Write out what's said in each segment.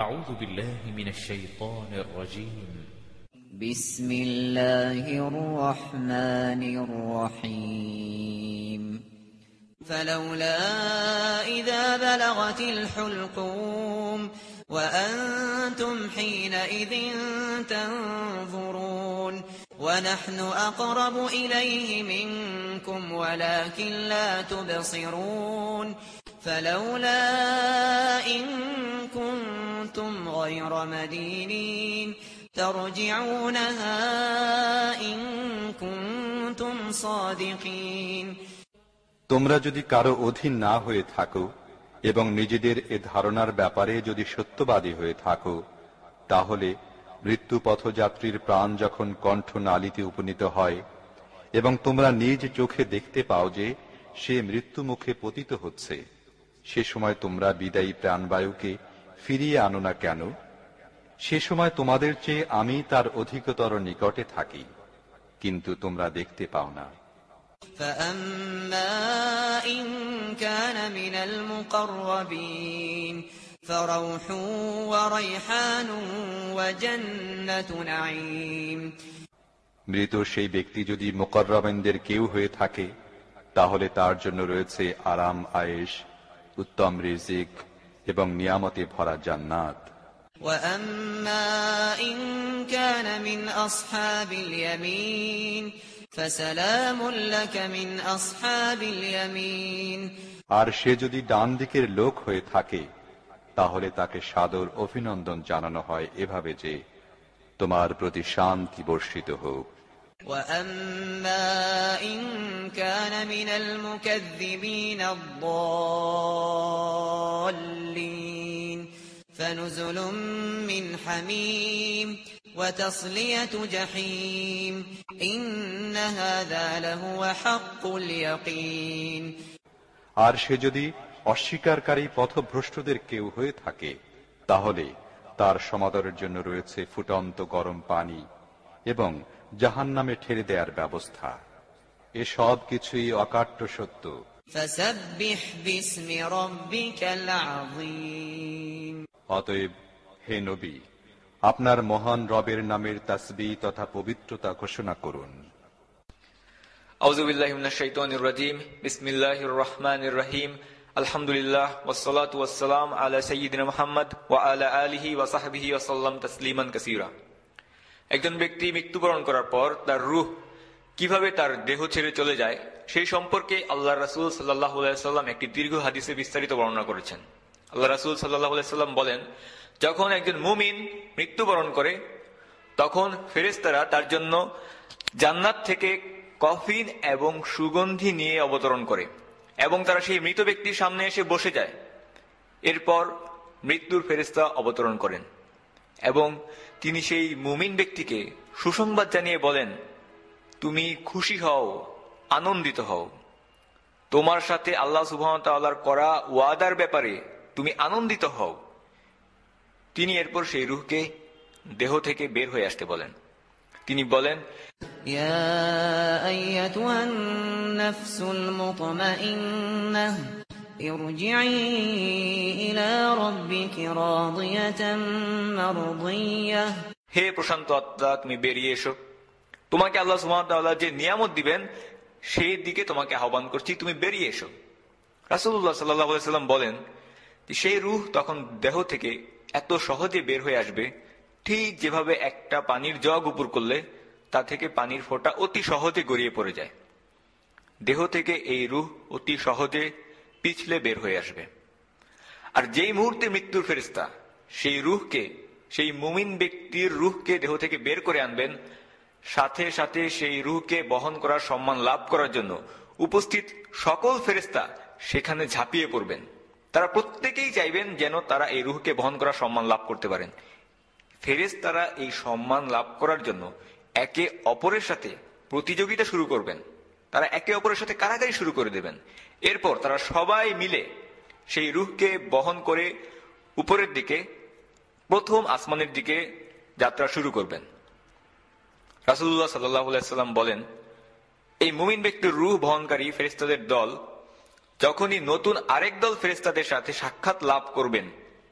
أعوذ بالله من الشيطان الرجيم بسم الله الرحمن الرحيم فلولا إذا بلغت الحلقوم وأنتم حينئذ تنظرون ونحن أقرب إليه منكم ولكن لا تبصرون فلولا إن كنتم غير مدينين ترجعونها إن كنتم صادقين তোমরা যদি কারো অধীন না হয়ে থাকো এবং নিজেদের এ ধারণার ব্যাপারে যদি সত্যবাদী হয়ে থাকো, তাহলে মৃত্যু পথযাত্রীর প্রাণ যখন কণ্ঠনালীতে উপনীত হয় এবং তোমরা নিজ চোখে দেখতে পাও যে সে মৃত্যু মুখে পতিত হচ্ছে, সে সময় তোমরা বিদায়ী প্রাণবায়ুকে ফিরিয়ে আনো না কেন? সে সময় তোমাদের চেয়ে আমি তার অধিকতর নিকটে থাকি, কিন্তু তোমরা দেখতে পাও না। فأما إن كان من المقربين فروح وريحان وجنة نعيم মৃত সেই ব্যক্তি যদি মুকররবিনদের কেউ হয়ে থাকে, তাহলে তার জন্য রয়েছে আরাম আয়েশ, উত্তম রিজিক এবং নিয়ামতে ভরা জান্নাত। وأما إن كان من أصحاب اليمين فسلام لك من أصحاب اليمين আর সে যদি ডান দিকের লোক হয়ে থাকে, তাহলে তাকে সাদর অভিনন্দন জানানো হয় এভাবে যে, তোমার প্রতি শান্তি বর্ষিত হোক। وأما إن كان من المكذبين الضالين فنزل من حميم وتصلية جحيم إن هذا لهو حق اليقين আর সে যদি অস্বীকারী পথভ্রষ্টদের কেউ হয়ে থাকে, তাহলে তার সমাদরের জন্য রয়েছে ফুটন্ত গরম পানি এবং জাহান্নামে ঠেলে দেওয়ার ব্যবস্থা। এ সব কিছুই অকাট্য সত্য। فسبح باسم ربك العظيم অতএব হে নবী, আপনার মহান রবের নামের তাসবিহ তথা পবিত্রতা ঘোষণা করুন। আউযু বিল্লাহি মিনাশ শাইতানির রাজীম বিসমিল্লাহির রহমানির রহিম আলহামদুলিল্লাহ ওয়াসসালাতু ওয়াসসালাম আলা সাইয়্যিদিনা মুহাম্মদ ওয়া আলা আলিহি ওয়া সাহবিহি ওয়া সাল্লাম তাসলিমান কাসীরা। একজন ব্যক্তি মৃত্যুবরণ করার পর তার রূহ কিভাবে তার দেহ ছেড়ে চলে যায় সেই সম্পর্কে আল্লাহর রাসূল সাল্লাল্লাহু আলাইহি ওয়াসাল্লাম একটি দীর্ঘ হাদিসে বিস্তারিত বর্ণনা করেছেন। আল্লাহ রাসূল সাল্লাল্লাহু আলাইহি ওয়াসাল্লাম বলেন, যখন একজন মুমিন মৃত্যুবরণ করে তখন ফেরেশতারা তার জন্য জান্নাত থেকে কফিন এবং সুগন্ধি নিয়ে অবতরণ করে এবং তারা সেই মৃত ব্যক্তির সামনে এসে বসে যায়। এরপর মৃত্যুর ফেরেশতা অবতরণ করেন এবং তিনি সেই মুমিন ব্যক্তিকে সুসংবাদ জানিয়ে বলেন, তুমি খুশি হও, আনন্দিত হও, তোমার সাথে আল্লাহ সুবহানাহু ওয়া তাআলার করা ওয়াদার ব্যাপারে তুমি আনন্দিত হও। তিনি এরপর সেই রূহকে দেহ থেকে বের হয়ে আসতে বলেন। তিনি বলেন, ইয়া আইয়াতুহান নাফসুল মুতমাইন্নাহ ইরজিই ইলা রাব্বিকি রাদিয়াতাম মারদিয়াহ, হে প্রশান্ত আত্মা, তুমি বেরিয়ে এসো, তোমাকে আল্লাহ সুবহানাহু ওয়া তাআলা যে নিয়ামত দিবেন সেই দিকে তোমাকে আহ্বান করছি, তুমি বেরিয়ে এসো। রাসূলুল্লাহ সাল্লাল্লাহু আলাইহি ওয়াসাল্লাম বলেন যে সেই রূহ তখন দেহ থেকে এত সহজে বের হয়ে আসবে, ঠিক যেভাবে একটা পানির জগ উপর করলে তা থেকে পানির ফোঁটা অতি সহজে গড়িয়ে পড়ে যায়। দেহ থেকে এই রূহ অতি সহজে পিছলে বের হয়ে আসবে। আর যেই মুহূর্তে মৃত্যুর ফেরেশতা সেই রূহকে, সেই মুমিন ব্যক্তির রূহকে দেহ থেকে বের করে আনবেন, সাথে সাথে সেই রূহকে বহন করার সম্মান লাভ করার জন্য উপস্থিত সকল ফেরেশতা সেখানে ঝাঁপিয়ে পড়বেন। তারা প্রত্যেকেই চাইবেন যেন তারা এই রূহকে বহন করার সম্মান লাভ করতে পারেন। ফেরেশতারা এই সম্মান লাভ করার জন্য একে অপরের সাথে প্রতিযোগিতা শুরু করবেন। তারা একে অপরের সাথে কারাকারি শুরু করে দেবেন। এরপর তারা সবাই মিলে সেই রূহকে বহন করে উপরের দিকে, প্রথম আসমানের দিকে যাত্রা শুরু করবেন। রাসূলুল্লাহ সাল্লাল্লাহু আলাইহি ওয়াসাল্লাম বলেন, এই মুমিন ব্যক্তির রূহ বহনকারী ফেরেশতাদের দল যখনই নতুন আরেক দল ফেরেশতাদের সাথে সাক্ষাৎ লাভ করবেন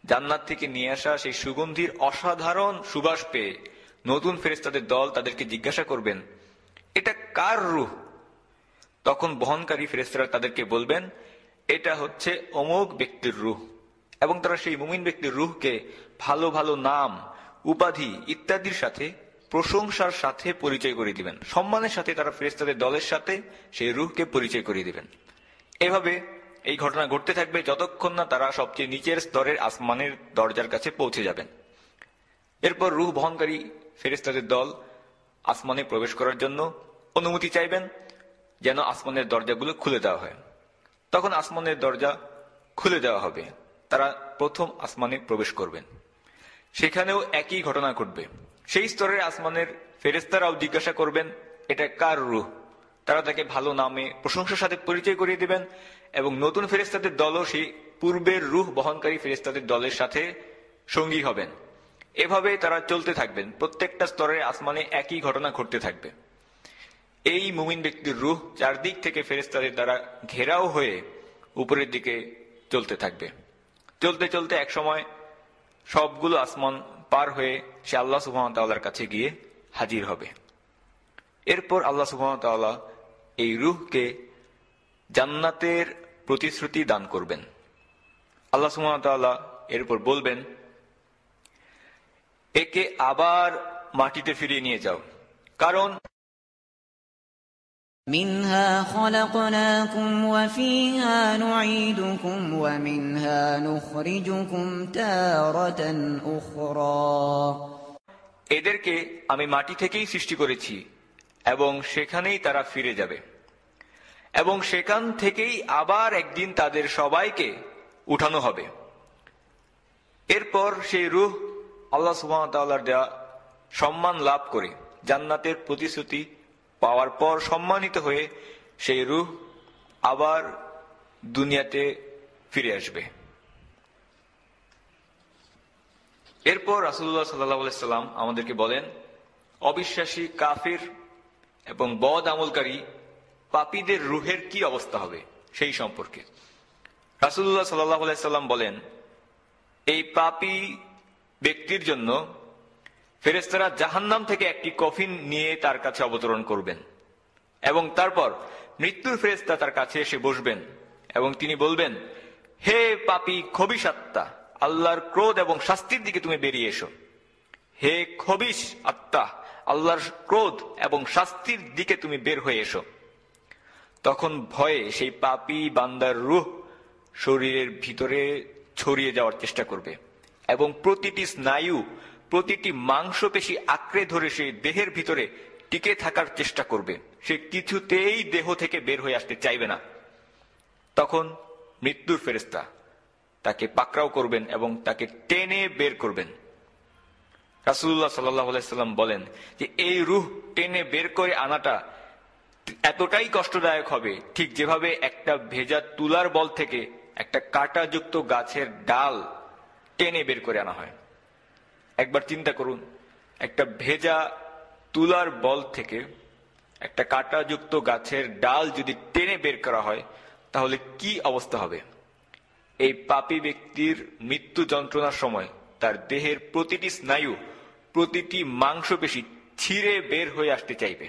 জান্নাত থেকে নিয়ে আসা সেই সুগন্ধির অসাধারণ সুবাস পেয়ে নতুন ফেরেশতাদের দল তাদেরকে জিজ্ঞাসা করবেন, এটা কার রূহ? তখন বহনকারী ফেরেশতারা তাদেরকে বলবেন, এটা হচ্ছে অমুক ব্যক্তির রূহ। এবং তারা সেই মুমিন ব্যক্তির রূহকে ভালো ভালো নাম, উপাধি ইত্যাদির সাথে, প্রশংসার সাথে পরিচয় করিয়ে দিবেন। সম্মানের সাথে তারা ফেরেশতাদের দলের সাথে সেই রূহকে পরিচয় করিয়ে দিবেন। এভাবে এই ঘটনা ঘটতে থাকবে যতক্ষণ না তারা সবচেয়ে নিচের স্তরের আসমানের দরজার কাছে পৌঁছে যাবেন। এরপর রূহ বহনকারী ফেরেশতাদের দল আসমানে প্রবেশ করার জন্য অনুমতি চাইবেন, যেন আসমানের দরজাগুলো খুলে দেওয়া হয়। তখন আসমানের দরজা খুলে দেওয়া হবে, তারা প্রথম আসমানে প্রবেশ করবেন। সেখানেও একই ঘটনা ঘটবে। সেই স্তরের আসমানের ফেরেশতারাও জিজ্ঞাসা করবেন, এটা কার রূহ? তারা তাকে ভালো নামে, প্রশংসার সাথে পরিচয় করিয়ে দিবেন এবং নতুন ফেরেশতাদের দলও সেই পূর্বের রূহ বহনকারী ফেরেশতাদের দলের সাথে সঙ্গী হবেন। এভাবে তারা চলতে থাকবেন। প্রত্যেকটা স্তরের আসমানে একই ঘটনা ঘটতে থাকবে। এই মুমিন ব্যক্তির রূহ চারদিক থেকে ফেরেশতাদের দ্বারা ঘেরাও হয়ে উপরের দিকে চলতে থাকবে। চলতে চলতে এক সময় সবগুলো আসমান পার হয়ে সে আল্লাহ সুবহানাহু ওয়া তাআলার কাছে গিয়ে হাজির হবে। এরপর আল্লাহ সুবহানাহু ওয়া তাআলা এই রূহকে জান্নাতের প্রতিশ্রুতি দান করবেন। আল্লাহ সুবহানাহু ওয়া তাআলা এরপর বলবেন, একে আবার মাটিতে ফিরিয়ে নিয়ে যাও, কারণ মিনহা খলাকনাকুম ওয়া ফিহা নুঈদুকুম ওয়া মিনহা নুখরিজুকুম তারাতান উখরা। এদেরকে আমি মাটি থেকেই সৃষ্টি করেছি এবং সেখানেই তারা ফিরে যাবে এবং সেখান থেকেই আবার একদিন তাদের সবাইকে উঠানো হবে। এরপর সেই রূহ আল্লাহ সুবহানাহু ওয়া তাআলার দেয়া সম্মান লাভ করে জান্নাতের প্রতিশ্রুতি পাওয়ার পর সম্মানিত হয়ে সেই রূহ আবার দুনিয়াতে ফিরে আসবে। এরপর রাসূলুল্লাহ সাল্লাল্লাহু আলাইহি সাল্লাম আমাদেরকে বলেন, অবিশ্বাসী, কাফির এবং বদ আমলকারী পাপীদের রূহের কি অবস্থা হবে সেই সম্পর্কে। রাসূলুল্লাহ সাল্লাল্লাহু আলাইহি সাল্লাম বলেন, এই পাপী ব্যক্তির জন্য ফেরেশতারা জাহান্নাম থেকে একটি কফিন নিয়ে তার কাছে অবতরণ করবেন এবং তারপর মৃত্যুর ফেরেশতা তার কাছে এসে বসবেন এবং তিনি বলবেন, হে পাপী খবিশ আত্মা, আল্লাহর ক্রোধ এবং শাস্তির দিকে তুমি বেরিয়ে এসো। হে খবিশ আত্মা, আল্লাহর ক্রোধ এবং শাস্তির দিকে তুমি বের হয়ে এসো। তখন ভয়ে সেই পাপী বান্দার রূহ শরীরের ভিতরে ছড়িয়ে যাওয়ার চেষ্টা করবে এবং প্রতিটি স্নায়ু, প্রতিটি মাংসপেশি আঁকড়ে ধরে সেই দেহের ভিতরে টিকে থাকার চেষ্টা করবে। সে কিছুতেই দেহ থেকে বের হয়ে আসতে চাইবে না। তখন মৃত্যুর ফেরেশতা তাকে পাকড়াও করবেন এবং তাকে টেনে বের করবেন। রাসূলুল্লাহ সাল্লাল্লাহু আলাইহি সাল্লাম বলেন যে এই রূহ টেনে বের করে আনাটা এতটাই কষ্টদায়ক হবে, ঠিক যেভাবে একটা ভেজা তুলার বল থেকে একটা কাঁটাযুক্ত গাছের ডাল টেনে বের করে আনা হয়। একবার চিন্তা করুন, একটা ভেজা তুলার বল থেকে একটা কাঁটাযুক্ত গাছের ডাল যদি টেনে বের করা হয় তাহলে কি অবস্থা হবে। এই পাপী ব্যক্তির মৃত্যু যন্ত্রণার সময় তার দেহের প্রতিটি স্নায়ু, প্রতিটি মাংসপেশি ছিঁড়ে বের হয়ে আসতে চাইবে।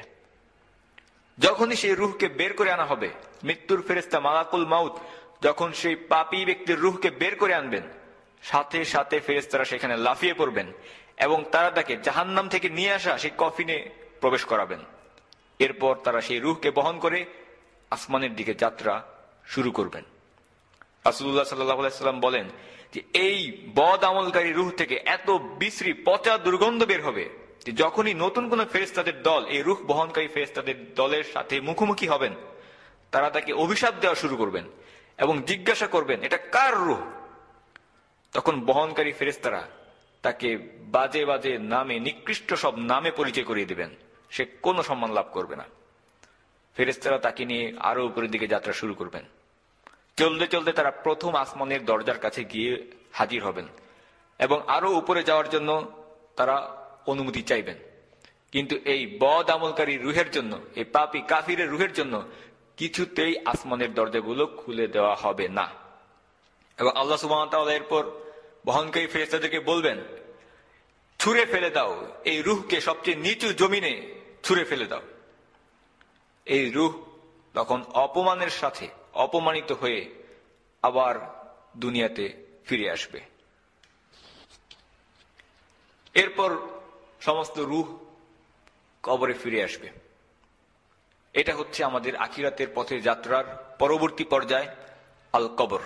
যখনই সেই রূহকে বের করে আনা হবে, মৃত্যুর ফেরেশতা মালাকুল মাউত যখন সেই পাপী ব্যক্তির রূহকে বের করে আনবেন, সাথে সাথে ফেরেশতারা সেখানে লাফিয়ে পড়বেন এবং তারা তাকে জাহান্নাম থেকে নিয়ে আসা সেই কফিনে প্রবেশ করাবেন। এরপর তারা সেই রূহকে বহন করে আসমানের দিকে যাত্রা শুরু করবেন। রাসূলুল্লাহ সাল্লাল্লাহু আলাইহি সাল্লাম বলেন যে এই বদ আমলকারী রূহ থেকে এত বিশ্রী পচা দুর্গন্ধ বের হবে যে যখনই নতুন কোন ফেরেশতাদের দল এই রূহ বহনকারী ফেরেশতাদের দলের সাথে মুখোমুখি হবেন, তারা তাকে অভিশাপ দেওয়া শুরু করবেন এবং জিজ্ঞাসা করবেন, এটা কার রূহ? তখন বহনকারী ফেরেশতারা তাকে বাজে বাজে নামে, নিকৃষ্ট সব নামে পরিচয় করিয়ে দিবেন। সে কোনো সম্মান লাভ করবে না। ফেরেশতারা তাকে নিয়ে আরো উপরের দিকে যাত্রা শুরু করবেন। চলতে চলতে তারা প্রথম আসমানের দরজার কাছে গিয়ে হাজির হবেন এবং আরো উপরে যাওয়ার জন্য তারা অনুমতি চাইবেন। কিন্তু এই বদ আমলকারী রূহের জন্য, এই পাপী কাফিরের রূহের জন্য কিছুতেই আসমানের দরজাগুলো খুলে দেওয়া হবে না। এবং আল্লাহ সুবহানাহু ওয়া তাআলা এরপর বহনকারী ফেরেশতাদেরকে বলবেন, ছুঁড়ে ফেলে দাও এই রূহকে, সবচেয়ে নিচু জমিনে ছুঁড়ে ফেলে দাও। এই রূহ তখন অপমানের সাথে অপমানিত হয়ে আবার দুনিয়াতে ফিরে আসবে। এরপর সমস্ত রূহ কবরে ফিরে আসবে। এটা হচ্ছে আমাদের আখিরাতের পথে যাত্রার পরবর্তী পর্যায়, আল কবর,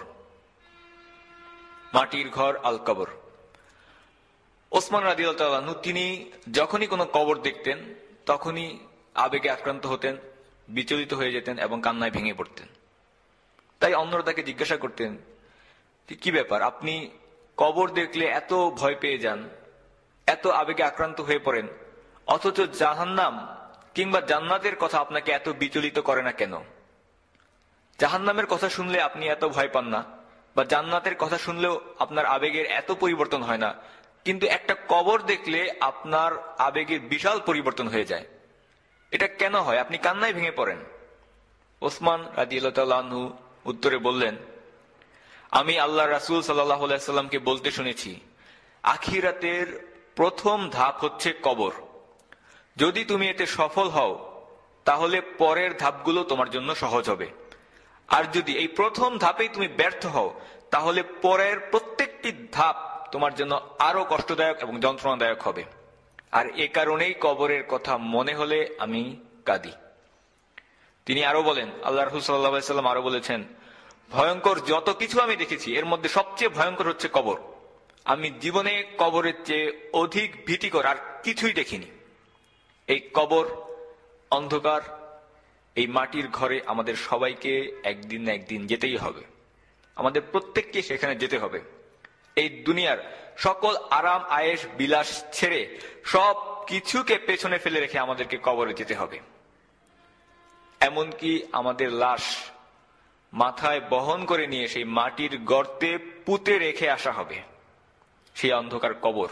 মাটির ঘর আল কবর। ওসমান রাদিয়াল্লাহু আনহু তিনি যখনই কোনো কবর দেখতেন তখনই আবেগে আক্রান্ত হতেন, বিচলিত হয়ে যেতেন এবং কান্নায় ভেঙে পড়তেন। তাই অন্যরা তাকে জিজ্ঞাসা করতেন, কি ব্যাপার, আপনি কবর দেখলে এত ভয় পেয়ে যান, এত আবেগে আক্রান্ত হয়ে পড়েন, অথচ জাহান্নাম কিংবা জান্নাতের কথা আপনাকে এত বিচলিত করে না কেন? জাহান্নামের কথা শুনলে আপনি এত ভয় পান না, বা জান্নাতের কথা শুনলেও আপনার আবেগের এত পরিবর্তন হয় না, কিন্তু একটা কবর দেখলে আপনার আবেগের বিশাল পরিবর্তন হয়ে যায়। এটা কেন হয়? আপনি কান্নায় ভেঙে পড়েন। ওসমান রাদিয়াল্লাহু আনহু উত্তরে বললেন, আমি আল্লাহ রাসূল সাল্লাল্লাহু আলাইহি সাল্লামকে বলতে শুনেছি, আখিরাতের প্রথম ধাপ হচ্ছে কবর। যদি তুমি এতে সফল হও তাহলে পরের ধাপগুলো তোমার জন্য সহজ হবে, আর যদি এই প্রথম ধাপেই তুমি ব্যর্থ হও তাহলে পরের প্রত্যেকটি ধাপ তোমার জন্য আরো কষ্টদায়ক এবং যন্ত্রণাদায়ক হবে। আর এ কারণেই কবরের কথা মনে হলে আমি কাঁদি। তিনি আরো বলেন, আল্লাহ রাসূল সাল্লাল্লাহু আলাইহি সাল্লাম আরো বলেছেন, ভয়ঙ্কর যত কিছু আমি দেখেছি এর মধ্যে সবচেয়ে ভয়ঙ্কর হচ্ছে কবর। আমি জীবনে কবরের চেয়ে অধিক ভীতিকর আর কিছুই দেখিনি। এই কবর, অন্ধকার, এই মাটির ঘরে আমাদের সবাইকে একদিন না একদিন যেতেই হবে। আমাদের প্রত্যেককে সেখানে যেতে হবে। এই দুনিয়ার সকল আরাম আয়েশ বিলাস ছেড়ে সব কিছুকে পেছনে ফেলে রেখে আমাদেরকে কবরে যেতে হবে। এমনকি আমাদের লাশ মাথায় বহন করে নিয়ে সেই মাটির গর্তে পুঁতে রেখে আসা হবে, সেই অন্ধকার কবর।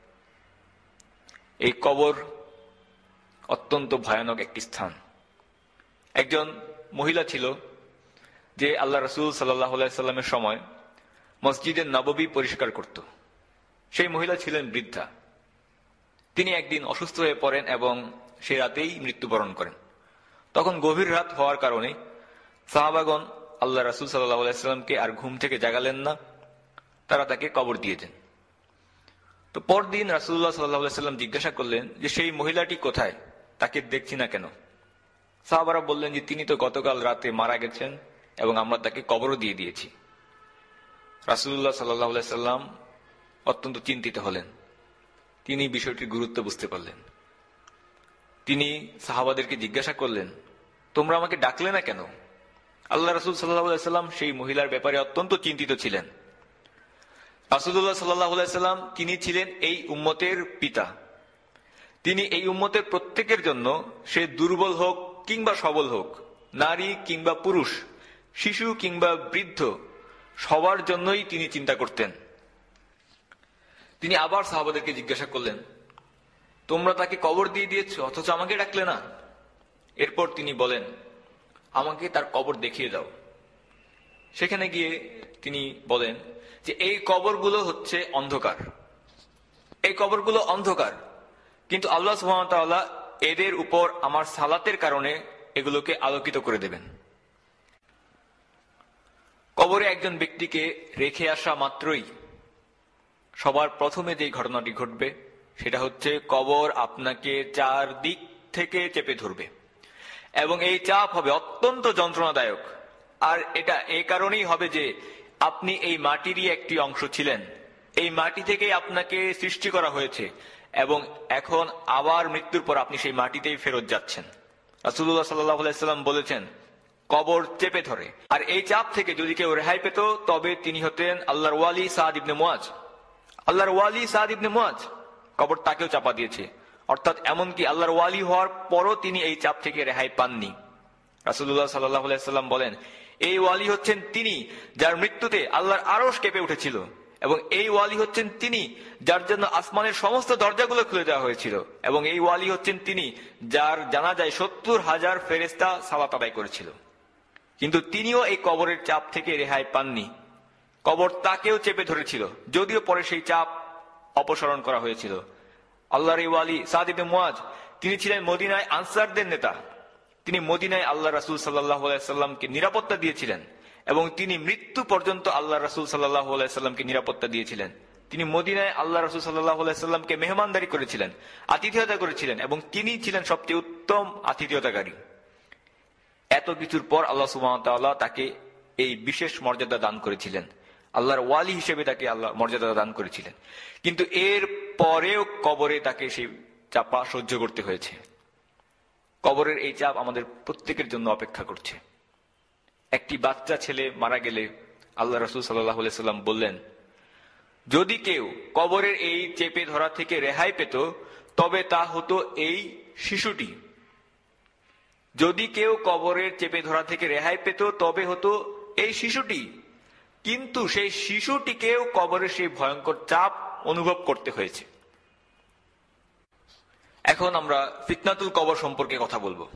এই কবর অত্যন্ত ভয়ানক একটি স্থান। একজন মহিলা ছিল যে আল্লাহ রাসূল সাল্লাল্লাহু আলাইহি সাল্লামের সময় মসজিদে নববী পরিষ্কার করত। সেই মহিলা ছিলেন বৃদ্ধা। তিনি একদিন অসুস্থ হয়ে পড়েন এবং সে রাতেই মৃত্যুবরণ করেন। তখন গভীর রাত হওয়ার কারণে সাহাবাগণ আল্লাহ রাসূল সাল্লাল্লাহু আলাইহি সাল্লামকে আর ঘুম থেকে জাগালেন না, তারা তাকে কবর দিয়ে দেন। তো পরদিন রাসূলুল্লাহ সাল্লাল্লাহু আলাইহি সাল্লাম জিজ্ঞাসা করলেন যে সেই মহিলাটি কোথায়, তাকে দেখছি না কেন? সাহাবারা বললেন যে তিনি তো গতকাল রাতে মারা গেছেন এবং আমরা তাকে কবরও দিয়ে দিয়েছি। রাসূলুল্লাহ সাল্লাল্লাহু আলাইহি সাল্লাম অত্যন্ত চিন্তিত হলেন। তিনি বিষয়টির গুরুত্ব বুঝতে পারলেন। তিনি সাহাবাদেরকে জিজ্ঞাসা করলেন, তোমরা আমাকে ডাকলে না কেন? আল্লাহ রাসূল সাল্লাল্লাহু আলাইহি সাল্লাম সেই মহিলার ব্যাপারে অত্যন্ত চিন্তিত ছিলেন। রাসূলুল্লাহ সাল্লাল্লাহু আলাইহি সাল্লাম তিনি ছিলেন এই উম্মতের পিতা। তিনি এই উম্মতের প্রত্যেকের জন্য, সে দুর্বল হোক কিংবা সবল হোক, নারী কিংবা পুরুষ, শিশু কিংবা বৃদ্ধ, সবার জন্যই তিনি চিন্তা করতেন। তিনি আবার সাহাবাদেরকে জিজ্ঞাসা করলেন, তোমরা তাকে কবর দিয়ে দিয়েছ অথচ আমাকে ডাকলে না? এরপর তিনি বলেন, আমাকে তার কবর দেখিয়ে দাও। সেখানে গিয়ে তিনি বলেন যে এই কবরগুলো হচ্ছে অন্ধকার, এই কবরগুলো অন্ধকার, কিন্তু আল্লাহ সুবহানাহু ওয়া তাআলা এদের উপর আমার সালাতের কারণে এগুলোকে আলোকিত করে দেবেন। কবরে একজন ব্যক্তিকে রেখে আসা মাত্রই সবার প্রথমে যে ঘটনাটি ঘটবে সেটা হচ্ছে কবর আপনাকে চারদিক থেকে চেপে ধরবে এবং এই চাপ হবে অত্যন্ত যন্ত্রণাদায়ক। আর এটা এই কারণেই হবে যে আপনি এই মাটিরই একটি অংশ ছিলেন, এই মাটি থেকেই আপনাকে সৃষ্টি করা হয়েছে এবং এখন আবার মৃত্যুর পর আপনি সেই মাটিতেই ফেরত যাচ্ছেন। রাসূলুল্লাহ সাল্লাল্লাহু আলাইহি সাল্লাম বলেছেন, কবর চেপে ধরে। আর এই চাপ থেকে যদি কেউ রেহাই পেত তবে তিনি হতেন আল্লাহর ওয়ালি সাদ ইবনে মুআজ। আল্লাহর ওয়ালি সাদ ইবনে মুআজ, কবর তাকেও চাপা দিয়েছে। অর্থাৎ এমনকি আল্লাহর ওয়ালি হওয়ার পরও তিনি এই চাপ থেকে রেহাই পাননি। রাসূলুল্লাহ সাল্লাল্লাহু আলাইহি সাল্লাম বলেন, এই ওয়ালি হচ্ছেন তিনি যার মৃত্যুতে আল্লাহর আরশ কেঁপে উঠেছিল এবং এই ওয়ালি হচ্ছেন তিনি যার জন্য আসমানের সমস্ত দরজাগুলো খুলে দেওয়া হয়েছিল এবং এই ওয়ালি হচ্ছেন তিনি যার জানাজায় ৭০,০০০ ফেরেশতা সালাত আদায় করেছিল। কিন্তু তিনিও এই কবরের চাপ থেকে রেহাই পাননি। কবর তাকেও চেপে ধরেছিল, যদিও পরে সেই চাপ অপসারণ করা হয়েছিল। আল্লাহর এই ওয়ালি সাদ ইবনে মুআজ, তিনি ছিলেন মদিনায় আনসারদের নেতা। তিনি মদিনায় আল্লাহ রাসূল সাল্লাল্লাহু আলাইহি সাল্লামকে নিরাপত্তা দিয়েছিলেন এবং তিনি মৃত্যু পর্যন্ত আল্লাহ রাসূল সাল্লাল্লাহু আলাইহি সাল্লামকে নিরাপত্তা দিয়েছিলেন। তিনি মদিনায় আল্লাহ রাসূল সাল্লাল্লাহু আলাইহি সাল্লামকে মেহমানদারি করেছিলেন, আতিথেয়তা করেছিলেন এবং তিনি ছিলেন সবচেয়ে উত্তম আতিথেয়তাকারী। এত কিছুর পর আল্লাহ সুবহানাহু ওয়া তাআলা তাকে এই বিশেষ মর্যাদা দান করেছিলেন, আল্লাহর ওয়ালি হিসেবে তাকে আল্লাহ মর্যাদা দান করেছিলেন। কিন্তু এর পরেও কবরে তাকে সেই চাপা সহ্য করতে হয়েছে। কবরের এই চাপ আমাদের প্রত্যেকের জন্য অপেক্ষা করছে। একটি বাচ্চা ছেলে মারা গেলে আল্লাহ রাসূল সাল্লাল্লাহু আলাইহি সাল্লাম বললেন, যদি কেউ কবরের এই চেপে ধরা থেকে রেহাই পেত তবে তা হতো এই শিশুটি। যদি কেউ কবরের চেপে ধরা থেকে রেহাই পেত তবে হতো এই শিশুটি। কিন্তু সেই শিশুটিকেও কবরের সেই ভয়ঙ্কর চাপ অনুভব করতে হয়েছে। এখন আমরা ফিতনাতুল কবর সম্পর্কে কথা বলবো।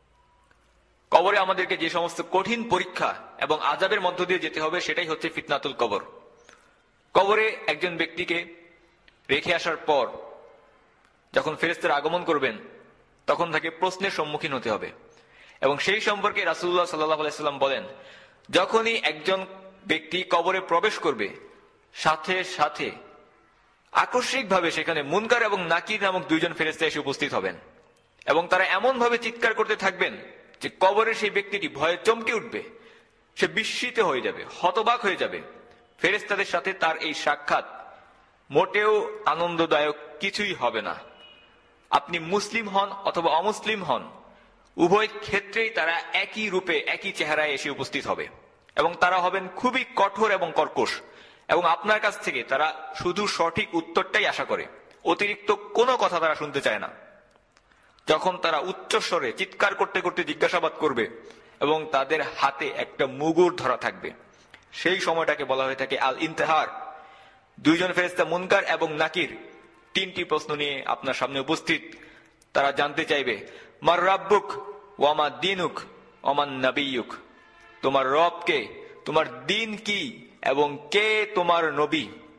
কবরে আমাদেরকে যে সমস্ত কঠিন পরীক্ষা এবং আযাবের মধ্য দিয়ে যেতে হবে সেটাই হচ্ছে ফিতনাতুল কবর। কবরে একজন ব্যক্তিকে রেখে আসার পর যখন ফেরেশতারা আগমন করবেন তখন তাকে প্রশ্নের সম্মুখীন হতে হবে এবং সেই সম্পর্কে রাসূলুল্লাহ সাল্লাল্লাহু আলাইহি সাল্লাম বলেন, যখনই একজন ব্যক্তি কবরে প্রবেশ করবে সাথে সাথে আকস্মিকভাবে সেখানে মুনকার এবং নাকির নামক দুইজন ফেরেশতা এসে উপস্থিত হবেন এবং তারা এমন ভাবে চিৎকার করতে থাকবেন যে কবরের সেই ব্যক্তিটি ভয়ে চমকে উঠবে, সে বিস্মিত হয়ে যাবে, হতবাক হয়ে যাবে। ফেরেশতাদের সাথে তার এই সাক্ষাৎ মোটেও আনন্দদায়ক কিছুই হবে না। আপনি মুসলিম হন অথবা অমুসলিম হন, উভয় ক্ষেত্রেই তারা একই রূপে একই চেহারায় এসে উপস্থিত হবে এবং তারা হবেন খুবই কঠোর এবং কর্কশ এবং আপনার কাছ থেকে তারা শুধু সঠিক উত্তরটাই আশা করে, অতিরিক্ত কোনো কথা তারা শুনতে চায় না। যখন তারা উচ্চস্বরে চিৎকার করতে করতে জিজ্ঞাসাবাদ করবে এবং তাদের হাতে একটা মুগুর ধরা থাকবে, সেই সময়টাকে বলা হয়ে থাকে আল ইন্তেহার। দুইজন ফেরেশতা মুনকার এবং নাকির তিনটি প্রশ্ন নিয়ে আপনার সামনে উপস্থিত। তারা জানতে চাইবে, মার রাব্বুক ওয়া মা দীনুক ওয়া মান নাবিয়ুক, তোমার রব কে, তোমার দিন কি এবং কে তোমার নবী।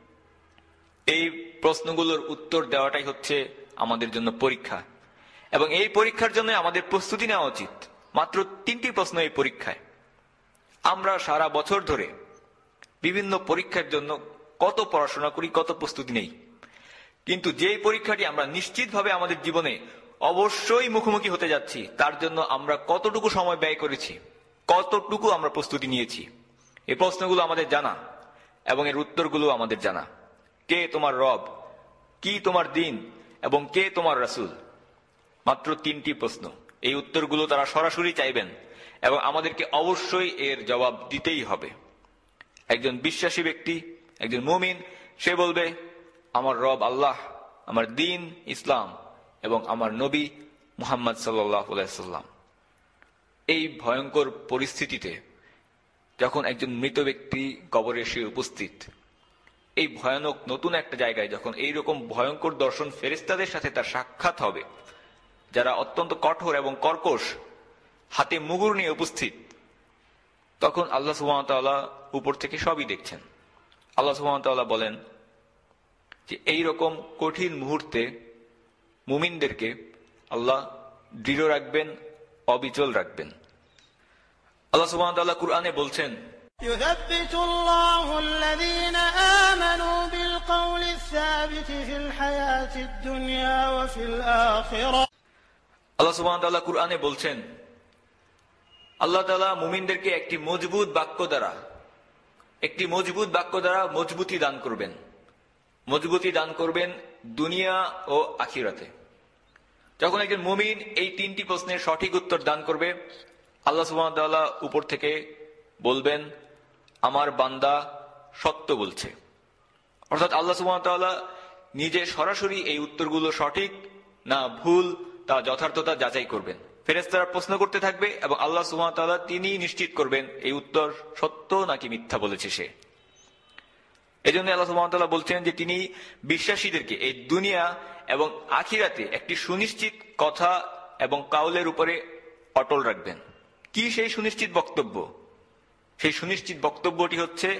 এই প্রশ্নগুলোর উত্তর দেওয়াটাই হচ্ছে আমাদের জন্য পরীক্ষা এবং এই পরীক্ষার জন্য আমাদের প্রস্তুতি নেওয়া উচিত। মাত্র তিনটি প্রশ্ন এই পরীক্ষায়। আমরা সারা বছর ধরে বিভিন্ন পরীক্ষার জন্য কত পড়াশোনা করি, কত প্রস্তুতি নেই, কিন্তু যেই পরীক্ষাটি আমরা নিশ্চিতভাবে আমাদের জীবনে অবশ্যই মুখোমুখি হতে যাচ্ছি তার জন্য আমরা কতটুকু সময় ব্যয় করেছি, কতটুকু আমরা প্রস্তুতি নিয়েছি, এই প্রশ্নগুলো আমাদের জানা এবং এর উত্তরগুলো আমাদের জানা। কে তোমার রব, কি তোমার দিন এবং কে তোমার রাসূল। মাত্র তিনটি প্রশ্ন, এই উত্তরগুলো তারা সরাসরি চাইবেন এবং আমাদেরকে অবশ্যই এর জবাব দিতেই হবে। একজন বিশ্বাসী ব্যক্তি, একজন মুমিন, সে বলবে আমার রব আল্লাহ, আমার দিন ইসলাম এবং আমার নবী মুহাম্মদ সাল্লাল্লাহু আলাইহি সাল্লাম। এই ভয়ঙ্কর পরিস্থিতিতে যখন একজন মৃত ব্যক্তি কবরে এসে উপস্থিত, এই ভয়ানক নতুন একটা জায়গায় যখন এইরকম ভয়ঙ্কর দর্শন ফেরেশতাদের সাথে তার সাক্ষাৎ হবে, যারা অত্যন্ত কঠোর এবং কর্কশ, হাতে মুগুর নিয়ে উপস্থিত, তখন আল্লাহ সুবহানাহু ওয়া তাআলা উপর থেকে সবই দেখছেন। আল্লাহ সুবহানাহু ওয়া তাআলা বলেন যে এইরকম কঠিন মুহূর্তে মুমিনদেরকে আল্লাহ দৃঢ় রাখবেন, অবিচল রাখবেন। আল্লাহ সুবহানাহু ওয়া তাআলা কুরআনে বলছেন, يثبت الله الذين آمنوا بالقول الثابت في الحياة الدنيا وفي الآخرة। আল্লাহ সুবহানাহু ওয়া তাআলা কুরআনে বলছেন, আল্লাহ তাআলা মুমিনদেরকে একটি মজবুত বাক্য দ্বারা মজবুতি দান করবেন। মজবুতি দান করবেন দুনিয়া ও আখিরাতে। যখন একজন মুমিন এই তিনটি প্রশ্নের সঠিক উত্তর দান করবে, আল্লাহ সুবহানাহু ওয়া তাআলা উপর থেকে বলবেন আমার বান্দা সত্য বলছে। অর্থাৎ আল্লাহ সুবহানাহু ওয়া তাআলা নিজে সরাসরি এই উত্তরগুলো সঠিক না ভুল তা যথার্থতা যাচাই করবেন। ফেরেশতারা প্রশ্ন করতে থাকবে এবং আল্লাহ সুবহানাহু ওয়া তাআলা তিনি নিশ্চিত করবেন এই উত্তর সত্য নাকি মিথ্যা বলেছে সে। এজন্য আল্লাহ সুবহানাহু ওয়া তাআলা বলছেন যে তিনি বিশ্বাসীদেরকে এই দুনিয়া এবং আখিরাতে একটি সুনিশ্চিত কথা এবং কাউলের উপরে অটল রাখবেন। কি সেই সুনিশ্চিত বক্তব্য? সেই সুনিশ্চিত বক্তব্যটি হচ্ছে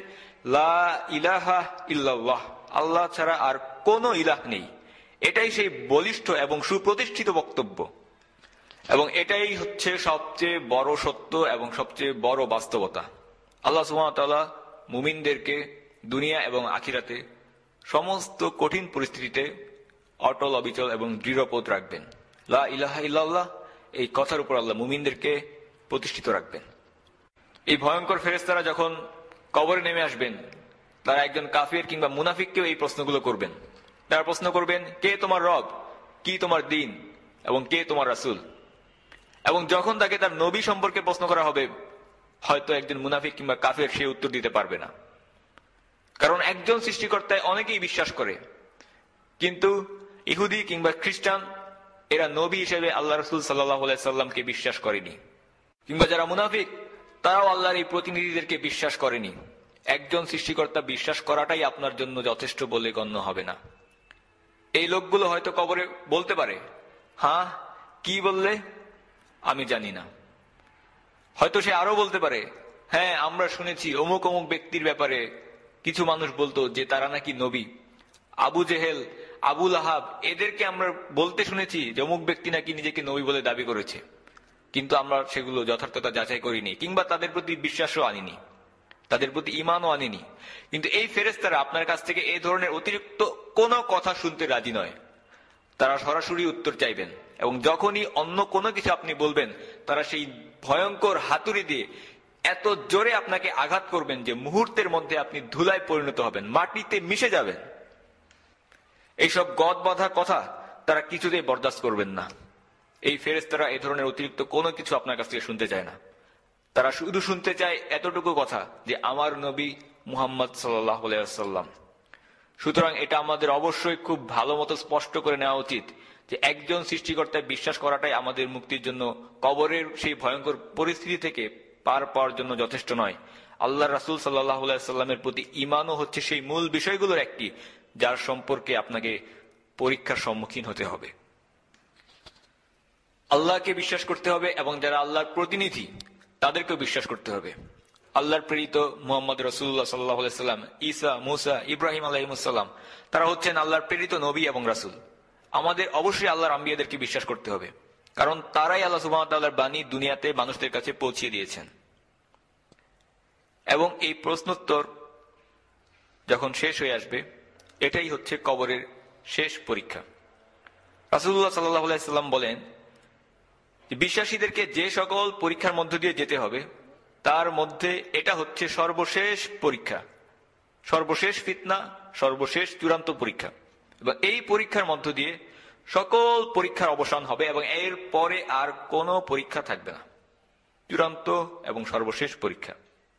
লা ইলাহা ইল্লাল্লাহ, আল্লাহ ছাড়া আর কোনো ইলাহ নেই। এটাই সেই বলিষ্ঠ এবং সুপ্রতিষ্ঠিত বক্তব্য, এবং এটাই হচ্ছে সবচেয়ে বড় সত্য এবং সবচেয়ে বড় বাস্তবতা। আল্লাহ সুবহানাহু ওয়া তাআলা মুমিনদেরকে দুনিয়া এবং আখিরাতে সমস্ত কঠিন পরিস্থিতিতে অটল, অবিচল এবং দৃঢ়পদ রাখবেন। লা ইলাহা ইল্লাল্লাহ, এই কথার উপর আল্লাহ মুমিনদেরকে প্রতিষ্ঠিত রাখবেন। এই ভয়ঙ্কর ফেরেশতারা যখন কবরে নেমে আসবেন, তারা একজন কাফির কিংবা মুনাফিককেও এই প্রশ্নগুলো করবেন। তারা প্রশ্ন করবেন, কে তোমার রব, কি তোমার দিন, এবং কে তোমার রাসূল। এবং যখন তাকে তার নবী সম্পর্কে প্রশ্ন করা হবে, হয়তো একজন মুনাফিক কিংবা কাফের সে উত্তর দিতে পারবে না, কারণ একজন সৃষ্টিকর্তায় অনেকেই বিশ্বাস করে, কিন্তু ইহুদি কিংবা খ্রিস্টান এরা নবী হিসেবে আল্লাহ রাসূল সাল্লাল্লাহু আলাইহি সাল্লামকে বিশ্বাস করেনি, কিংবা যারা মুনাফিক তারাও আল্লাহর এই প্রতিনিধিদেরকে বিশ্বাস করেনি। একজন সৃষ্টিকর্তা বিশ্বাস করাটাই আপনার জন্য যথেষ্ট বলে গণ্য হবে না। এই লোকগুলো হয়তো কবরে বলতে পারে, হ্যাঁ কি বললে, আমি জানি না। হয়তো সে আরো বলতে পারে, হ্যাঁ আমরা শুনেছি অমুক অমুক ব্যক্তির ব্যাপারে কিছু মানুষ বলতো যে তারা নাকি নবী। আবু জেহেল, আবুল আহাব, এদেরকে আমরা বলতে শুনেছি যে অমুক ব্যক্তি নাকি নিজেকে নবী বলে দাবি করেছে, কিন্তু আমরা সেগুলো যথার্থতা যাচাই করিনি, কিংবা তাদের প্রতি বিশ্বাসও আনিনি, তাদের প্রতি ঈমানও আনিনি। কিন্তু এই ফেরেশতারা আপনার কাছ থেকে এই ধরনের অতিরিক্ত কোনো কথা শুনতে রাজি নয়। তারা সরাসরি উত্তর চাইবেন, এবং যখনই অন্য কোনো কিছু আপনি বলবেন, তারা সেই ভয়ঙ্কর হাতুড়ি দিয়ে এত জোরে আপনাকে আঘাত করবেন যে মুহূর্তের মধ্যে আপনি ধুলায় পরিণত হবেন, মাটিতে মিশে যাবেন। এইসব গদ বাঁধা কথা তারা কিছুতেই বরদাস্ত করবেন না। এই ফেরেশতারা এই ধরনের অতিরিক্ত কোনো কিছু আপনার কাছ থেকে শুনতে চায় না। তারা শুধু শুনতে চায় এতটুকু কথা যে আমার নবী মুহাম্মদ সাল্লাল্লাহু আলাইহি ওয়াসাল্লাম। সুতরাং এটা আমাদের অবশ্যই খুব ভালো মতো স্পষ্ট করে নেওয়া উচিত যে একজন সৃষ্টিকর্তায় বিশ্বাস করাটাই আমাদের মুক্তির জন্য, কবরের সেই ভয়ঙ্কর পরিস্থিতি থেকে পার পাওয়ার জন্য যথেষ্ট নয়। আল্লাহ রাসূল সাল্লাল্লাহু আলাইহি ওয়াসাল্লামের প্রতি ঈমানও হচ্ছে সেই মূল বিষয়গুলোর একটি, যার সম্পর্কে আপনাকে পরীক্ষার সম্মুখীন হতে হবে। আল্লাহকে বিশ্বাস করতে হবে, এবং যারা আল্লাহর প্রতিনিধি তাদেরকেও বিশ্বাস করতে হবে। আল্লাহর প্রেরিত মুহাম্মদ রাসূলুল্লাহ সাল্লাল্লাহু আলাইহি ওয়াসাল্লাম, ঈসা, মুসা, ইব্রাহিম আলাইহিস সালাম, তারা হচ্ছেন আল্লাহর প্রেরিত নবী এবং রাসূল। আমাদের অবশ্যই আল্লাহর আম্বিয়াদেরকে বিশ্বাস করতে হবে, কারণ তারাই আল্লাহ সুবহানাহু ওয়া তাআলার বাণী দুনিয়াতে মানুষদের কাছে পৌঁছে দিয়েছেন। এবং এই প্রশ্নোত্তর যখন শেষ হয়ে আসবে, এটাই হচ্ছে কবরের শেষ পরীক্ষা। রাসূলুল্লাহ সাল্লাল্লাহু আলাইহি ওয়াসাল্লাম বলেন, বিশ্বাসীদেরকে যে সকল পরীক্ষার মধ্য দিয়ে যেতে হবে তার মধ্যে এটা হচ্ছে সর্বশেষ পরীক্ষা, সর্বশেষ ফিতনা, সর্বশেষ চূড়ান্ত পরীক্ষা। এবং এই পরীক্ষার মধ্য দিয়ে সকল পরীক্ষার অবসান হবে, এবং এর পরে আর কোনো পরীক্ষা থাকবে না। চূড়ান্ত এবং সর্বশেষ পরীক্ষা।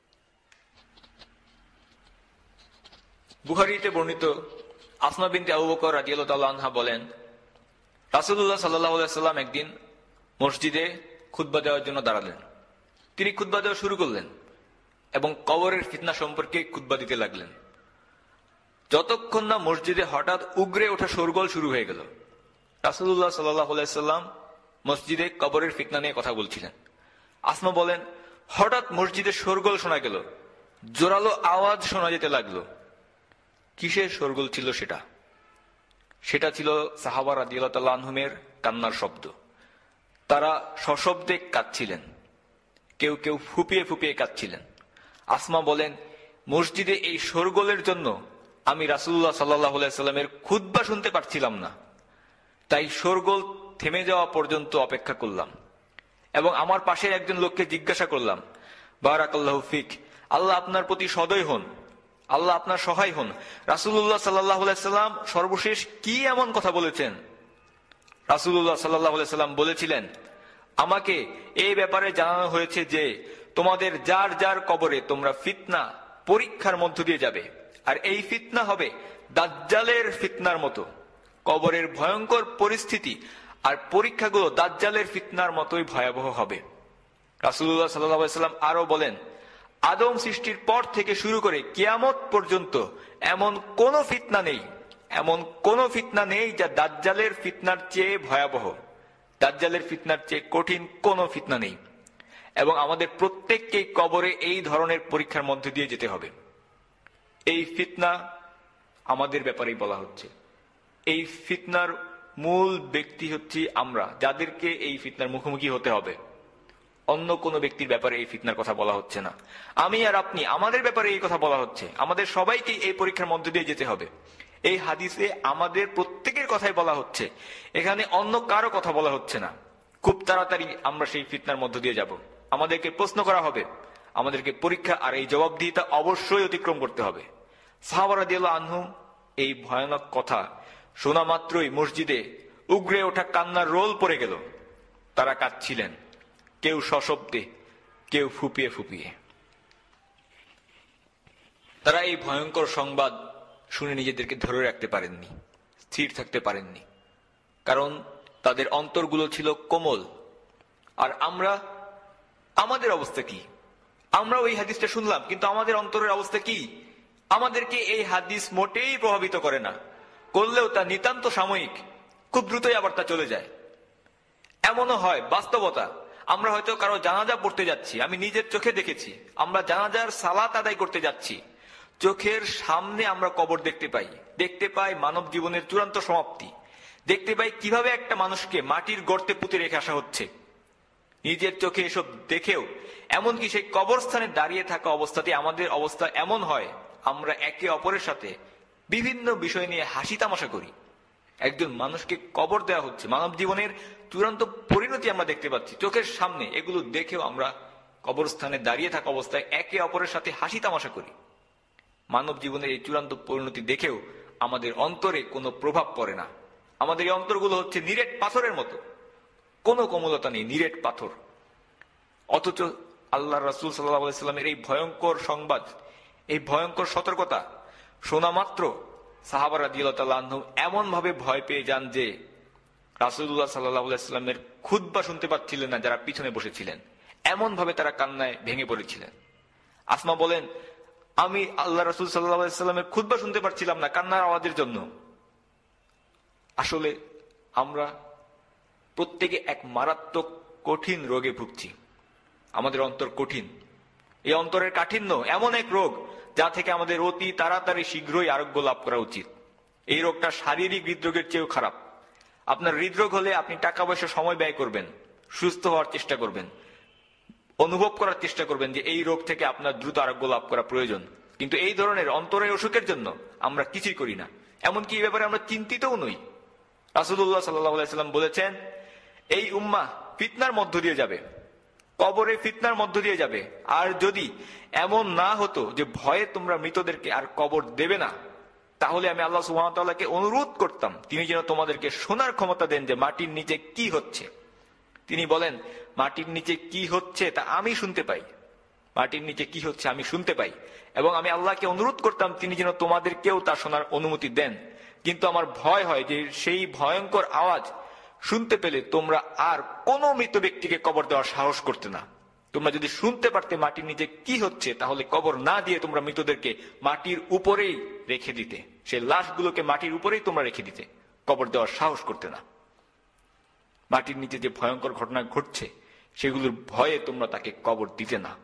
বুখারীতে বর্ণিত আসমা বিনতে আবু বকর রাদিয়াল্লাহু তাআলা আনহা বলেন, রাসূলুল্লাহ সাল্লাল্লাহু আলাইহি ওয়াসাল্লাম একদিন মসজিদে খুতবা দেওয়ার জন্য দাঁড়ালেন। তিনি খুতবা দেওয়া শুরু করলেন এবং কবরের ফিতনা সম্পর্কে খুতবা দিতে লাগলেন, যতক্ষণ না মসজিদে হঠাৎ উগরে ওঠা শোরগোল শুরু হয়ে গেল। রাসূলুল্লাহ সাল্লাল্লাহু আলাইহি ওয়াসাল্লাম মসজিদে কবরের ফিতনা নিয়ে কথা বলছিলেন। আসমা বলেন, হঠাৎ মসজিদে শোরগোল শোনা গেল, জোরালো আওয়াজ শোনা যেতে লাগলো। কিসের শোরগোল ছিল সেটা? সেটা ছিল সাহাবা রাদিয়াল্লাহু তাআলা আনহুমের কান্নার শব্দ। তারা সশব্দে কাঁদছিলেন, কেউ কেউ ফুপিয়ে ফুপিয়ে কাঁদছিলেন। আসমা বলেন, মসজিদে এই শোরগোলের জন্য আমি রাসূলুল্লাহ সাল্লাল্লাহু আলাইহি ওয়াসাল্লামের খুতবা শুনতে পারছিলাম না। তাই শোরগোল থেমে যাওয়া পর্যন্ত অপেক্ষা করলাম এবং আমার পাশের একজন লোককে জিজ্ঞাসা করলাম, বারাকাল্লাহু ফিক, আল্লাহ আপনার প্রতি সদয় হন, আল্লাহ আপনার সহায় হন। রাসূলুল্লাহ সাল্লাল্লাহু আলাইহি ওয়াসাল্লাম সর্বশেষ কি এমন কথা বলেছেন? রাসূলুল্লাহ সাল্লাল্লাহু আলাইহি ওয়াসাল্লাম বলেছিলেন, আমাকে এই ব্যাপারে জানানো হয়েছে যে তোমাদের যার যার কবরে তোমরা ফিতনা, পরীক্ষার মধ্য দিয়ে যাবে, আর এই ফিতনা হবে দাজ্জালের ফিতনার মতো। কবরের ভয়ঙ্কর পরিস্থিতি আর পরীক্ষাগুলো দাজ্জালের ফিতনার মতোই ভয়াবহ হবে। রাসূলুল্লাহ সাল্লাল্লাহু আলাইহি ওয়াসাল্লাম আরো বলেন, আদম সৃষ্টির পর থেকে শুরু করে কিয়ামত পর্যন্ত এমন কোন ফিতনা নেই, এমন কোন ফিতনা নেই যা দাজ্জালের ফিতনার চেয়ে ভয়াবহ, দাজ্জালের ফিতনার চেয়ে কঠিন কোন ফিতনা নেই। এবং আমাদের প্রত্যেককেই কবরে এই ধরনের পরীক্ষার মধ্যে দিয়ে যেতে হবে। এই ফিতনা আমাদের ব্যাপারেই বলা হচ্ছে। এই ফিতনার মূল ব্যক্তি হচ্ছে আমরা, যাদেরকে এই ফিতনার মুখোমুখি হতে হবে। অন্য কোনো ব্যক্তির ব্যাপারে এই ফিতনার কথা বলা হচ্ছে না। আমি আর আপনি, আমাদের ব্যাপারে এই কথা বলা হচ্ছে। আমাদের সবাইকে এই পরীক্ষার মধ্যে দিয়ে যেতে হবে। এই হাদিসে আমাদের প্রত্যেকের কথাই বলা হচ্ছে, এখানে অন্য কারো কথা বলা হচ্ছে না। খুব তাড়াতাড়ি আমরা সেই ফিতনার মধ্য দিয়ে যাব। আমাদেরকে প্রশ্ন করা হবে, আমাদেরকে পরীক্ষা আর এই জবাবদিহিতা অবশ্যই অতিক্রম করতে হবে। সাহাবা রাদিয়াল্লাহু আনহুম এই ভয়ানক কথা শোনা মাত্রই মসজিদে উগরে ওঠা কান্নার রোল পড়ে গেল। তারা কাঁদছিলেন, কেউ সশব্দে, কেউ ফুপিয়ে ফুপিয়ে। তারা এই ভয়ঙ্কর সংবাদ শুনে নিজেদেরকে ধরে রাখতে পারেননি, স্থির থাকতে পারেননি, কারণ তাদের অন্তরগুলো ছিল কোমল। আর আমরা, আমাদের অবস্থা কি? আমরা ওই হাদিসটা শুনলাম, কিন্তু আমাদের অন্তরের অবস্থা কি? আমাদেরকে এই হাদিস মোটেই প্রভাবিত করে না, করলেও তা নিতান্ত সাময়িক, খুব দ্রুতই আবার তা চলে যায়। এমনও হয়, বাস্তবতা, আমরা হয়তো কারো জানাজা পড়তে যাচ্ছি, আমি নিজের চোখে দেখেছি, আমরা জানাজার সালাত আদায় করতে যাচ্ছি, চোখের সামনে আমরা কবর দেখতে পাই মানব জীবনের চূড়ান্ত সমাপ্তি, দেখতে পাই কিভাবে একটা মানুষকে মাটির গর্তে পুঁতে রেখে আসা হচ্ছে। নিজের চোখে এসব দেখেও এমনকি সেই কবরস্থানে দাঁড়িয়ে থাকা অবস্থাতে আমাদের অবস্থা এমন হয়, আমরা একে অপরের সাথে বিভিন্ন বিষয় নিয়ে হাসি তামাশা করি। একজন মানুষকে কবর দেওয়া হচ্ছে, মানব জীবনের চূড়ান্ত পরিণতি আমরা দেখতে পাচ্ছি চোখের সামনে, এগুলো দেখেও আমরা কবরস্থানে দাঁড়িয়ে থাকা অবস্থায় একে অপরের সাথে হাসি তামাশা করি। মানব জীবনের এই চূড়ান্ত পরিণতি দেখেও আমাদের অন্তরে কোনো প্রভাব পড়ে না। আমাদের এই অন্তরগুলো হচ্ছে নিরেট পাথরের মতো, কোনো কোমলতা নেই, নিরেট পাথর। অথচ আল্লাহ রাসূল সাল্লাল্লাহু আলাইহি ওয়াসাল্লামের এই ভয়ঙ্কর সংবাদ, এই ভয়ঙ্কর সতর্কতা শোনা মাত্র সাহাবা রাদিয়াল্লাহু তাআলা আনহুম এমন ভাবে ভয় পেয়ে যান যে রাসূলুল্লাহ সাল্লাল্লাহু আলাইহি ওয়াসাল্লামের খুতবা শুনতে পাচ্ছিলেন না যারা পিছনে বসেছিলেন। এমন ভাবে তারা কান্নায় ভেঙে পড়েছিলেন। আসমা বলেন, আমি আল্লাহ রাসূল সাল্লাল্লাহু আলাইহি ওয়াসাল্লামের খুতবা শুনতে পারছিলাম না কান্নার আওয়াজের জন্য। আসলে আমরা প্রত্যেকে এক মারাত্মক কঠিন রোগে ভুগছি। আমাদের অন্তর কঠিন। এই অন্তরের কাঠিন্য এমন এক রোগ যা থেকে আমাদের অতি তাড়াতাড়ি শীঘ্রই আরোগ্য লাভ করা উচিত। এই রোগটা শারীরিক হৃদরোগের চেয়েও খারাপ। আপনার হৃদরোগ হলে আপনি টাকা পয়সা সময় ব্যয় করবেন, সুস্থ হওয়ার চেষ্টা করবেন, অনুভব করার চেষ্টা করবেন যে এই রোগ থেকে আপনার দ্রুত আরোগ্য লাভ করা প্রয়োজন। কিন্তু এই ধরনের অন্তরের অসুখের জন্য আমরা কিছুই করি না, এমনকি এই ব্যাপারে আমরা চিন্তিতও নই। রাসূলুল্লাহ সাল্লাল্লাহু আলাইহি ওয়াসাল্লাম বলেছেন, এই উম্মাহ ফিতনার মধ্য দিয়ে যাবে, কবরে ফিতনার মধ্য দিয়ে যাবে। আর যদি এমন না হতো যে ভয়ে তোমরা মৃতদেরকে আর কবর দেবে না, তাহলে আমি আল্লাহ সুবহানাহু ওয়া তাআলাকে অনুরোধ করতাম তিনি যেন তোমাদেরকে শোনার ক্ষমতা দেন যে মাটির নিচে কি হচ্ছে। তিনি বলেন, মাটির নিচে কি হচ্ছে তা আমি শুনতে পাই, মাটির নিচে কি হচ্ছে আমি শুনতে পাই, এবং আমি আল্লাহকে অনুরোধ করতাম তিনি যেন তোমাদেরকেও তা শোনার অনুমতি দেন। কিন্তু আমার ভয় হয় যে সেই ভয়ঙ্কর আওয়াজ শুনতে পেলে তোমরা আর কোনো মৃত ব্যক্তিকে কবর দেওয়ার সাহস করতে না। তোমরা যদি শুনতে পারতে মাটির নিচে কি হচ্ছে, তাহলে কবর না দিয়ে তোমরা মৃতদেরকে মাটির উপরেই রেখে দিতে, সেই লাশগুলোকে মাটির উপরেই তোমরা রেখে দিতে, কবর দেওয়ার সাহস করতে না। মাটির নিচে যে ভয়ঙ্কর ঘটনা ঘটছে সেগুলোর ভয়ে তোমরা তাকে কবর দিতে না।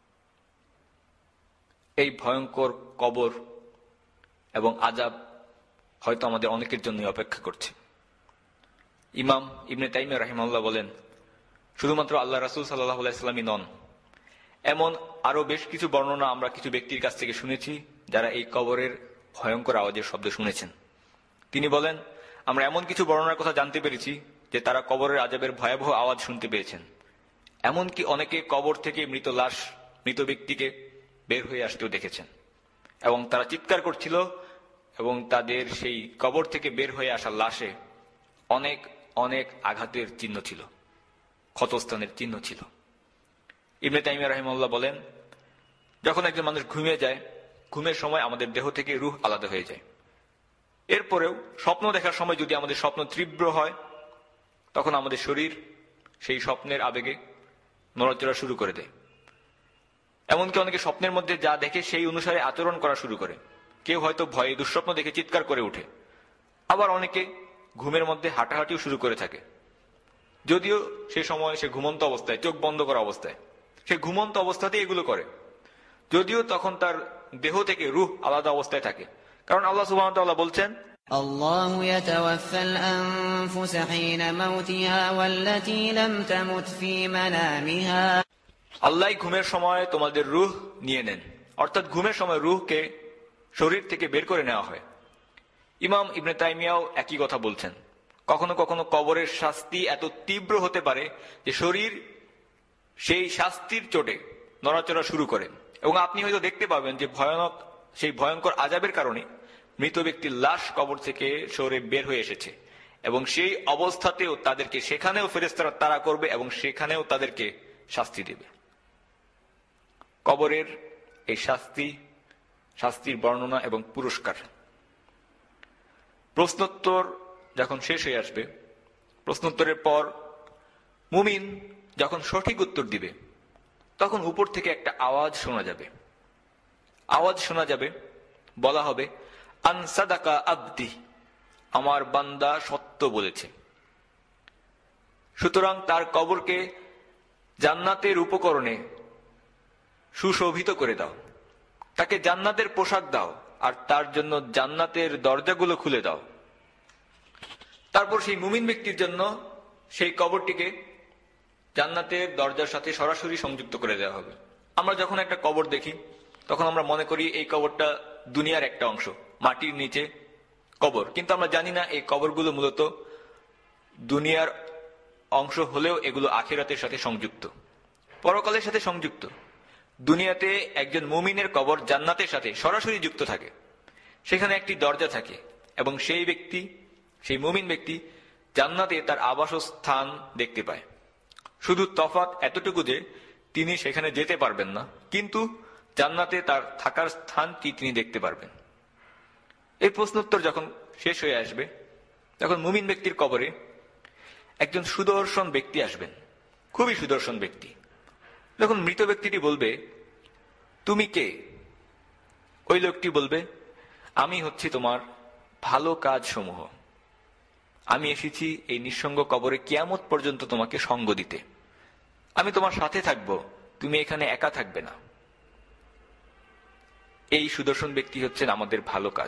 এই ভয়ঙ্কর কবর এবং আযাব হয়তো আমাদের অনেকের জন্য অপেক্ষা করছে। ইমাম ইবনে তাইমিয়া রাহিমাহুল্লাহ বলেন, শুধুমাত্র আল্লাহ রাসূল সাল্লাল্লাহু আলাইহি ওয়াসাল্লামই নন, এমন আরো বেশ কিছু বর্ণনা আমরা কিছু ব্যক্তির কাছ থেকে শুনেছি যারা এই কবরের ভয়ঙ্কর আওয়াজের শব্দ শুনেছেন। তিনি বলেন, আমরা এমন কিছু বর্ণনার কথা জানতে পেরেছি যে তারা কবরের আযাবের ভয়াবহ আওয়াজ শুনতে পেয়েছেন। এমনকি অনেকে কবর থেকে মৃত লাশ, মৃত ব্যক্তিকে বের হয়ে আসতেও দেখেছেন, এবং তারা চিৎকার করছিল, এবং তাদের সেই কবর থেকে বের হয়ে আসা লাশে অনেক অনেক আঘাতের চিহ্ন ছিল, ক্ষতস্থানের চিহ্ন ছিল। ইবনে তাইমিয়া রাহিমাহুল্লাহ বলেন, যখন একজন মানুষ ঘুমিয়ে যায়, ঘুমের সময় আমাদের দেহ থেকে রূহ আলাদা হয়ে যায়। এরপরেও স্বপ্ন দেখার সময় যদি আমাদের স্বপ্ন তীব্র হয়, তখন আমাদের শরীর সেই স্বপ্নের আবেগে নড়াচড়া শুরু করে দেয়। এমনকি অনেকে স্বপ্নের মধ্যে যা দেখে সেই অনুসারে আচরণ করা শুরু করে। কেউ হয়তো ভয়ে দুঃস্বপ্ন দেখে চিৎকার করে ওঠে, আবার অনেকে ঘুমের মধ্যে হাঁটাহাঁটিও শুরু করে থাকে, যদিও সে সময় সে ঘুমন্ত অবস্থায়, চোখ বন্ধ করা অবস্থায়, সে ঘুমন্ত অবস্থাতেই এগুলো করে, যদিও তখন তার দেহ থেকে রূহ আলাদা অবস্থায় থাকে। কারণ আল্লাহ সুবহানাহু ওয়া তাআলা বলছেন, আল্লাহু ইয়াতাওয়াফাল আনফুসা হিনা মাউতিহা ওয়াল্লাতী লাম তামুত ফী মানামিহা, আল্লাহ ঘুমের সময় তোমাদের রূহ নিয়ে নেন, অর্থাৎ ঘুমের সময় রূহকে শরীর থেকে বের করে নেওয়া হয়। ইমাম ইবনে তাইমিয়াও একই কথা বলছেন। কখনো কখনো কবরের শাস্তি এত তীব্র হতে পারে যে শরীর সেই শাস্তির চোটে নড়াচড়া শুরু করে, এবং আপনি হয়তো দেখতে পাবেন যে সেই ভয়ঙ্কর আযাবের কারণে মৃত ব্যক্তির লাশ কবর থেকে সরে বের হয়ে এসেছে, এবং সেই অবস্থাতেও তাদেরকে সেখানেও ফেরেশতারা তাড়া করবে এবং সেখানেও তাদেরকে শাস্তি দেবে। কবরের এই শাস্তির বর্ণনা এবং পুরস্কার। প্রশ্নোত্তর যখন শেষ হয়ে আসবে, প্রশ্নোত্তরের পর মুমিন যখন সঠিক উত্তর দিবে, তখন উপর থেকে একটা আওয়াজ শোনা যাবে, বলা হবে, আন সাদাকা আবদি, আমার বান্দা সত্য বলেছে। সুতরাং তার কবরকে জান্নাতের উপকরণে সুশোভিত করে দাও, তাকে জান্নাতের পোশাক দাও, আর তার জন্য জান্নাতের দরজাগুলো খুলে দাও। তারপর সেই মুমিন ব্যক্তির জন্য সেই কবরটিকে জান্নাতের দরজার সাথে সরাসরি সংযুক্ত করে দেওয়া হবে। আমরা যখন একটা কবর দেখি তখন আমরা মনে করি এই কবরটা দুনিয়ার একটা অংশ, মাটির নিচে কবর, কিন্তু আমরা জানি না এই কবরগুলো মূলত দুনিয়ার অংশ হলেও এগুলো আখিরাতের সাথে সংযুক্ত, পরকালের সাথে সংযুক্ত। দুনিয়াতে একজন মুমিনের কবর জান্নাতের সাথে সরাসরি যুক্ত থাকে, সেখানে একটি দরজা থাকে, এবং সেই মুমিন ব্যক্তি জান্নাতে তার আবাসস্থান দেখতে পায়। শুধু তফাৎ এতটুকু যে তিনি সেখানে যেতে পারবেন না, কিন্তু জান্নাতে তার থাকার স্থানটি তিনি দেখতে পারবেন। এই প্রশ্নোত্তর যখন শেষ হয়ে আসবে, তখন মুমিন ব্যক্তির কবরে একজন সুদর্শন ব্যক্তি আসবেন, খুবই সুদর্শন ব্যক্তি। যখন মৃত ব্যক্তিটি বলবে, তুমি কে? ওই লোকটি বলবে, আমি হচ্ছি তোমার ভালো কাজ সমূহ, আমি এসেছি এই নিঃসঙ্গ কবরে কিয়ামত পর্যন্ত তোমাকে সঙ্গ দিতে, আমি তোমার সাথে থাকব, তুমি এখানে একা থাকবে না। এই সুদর্শন ব্যক্তি হচ্ছেন আমাদের ভালো কাজ।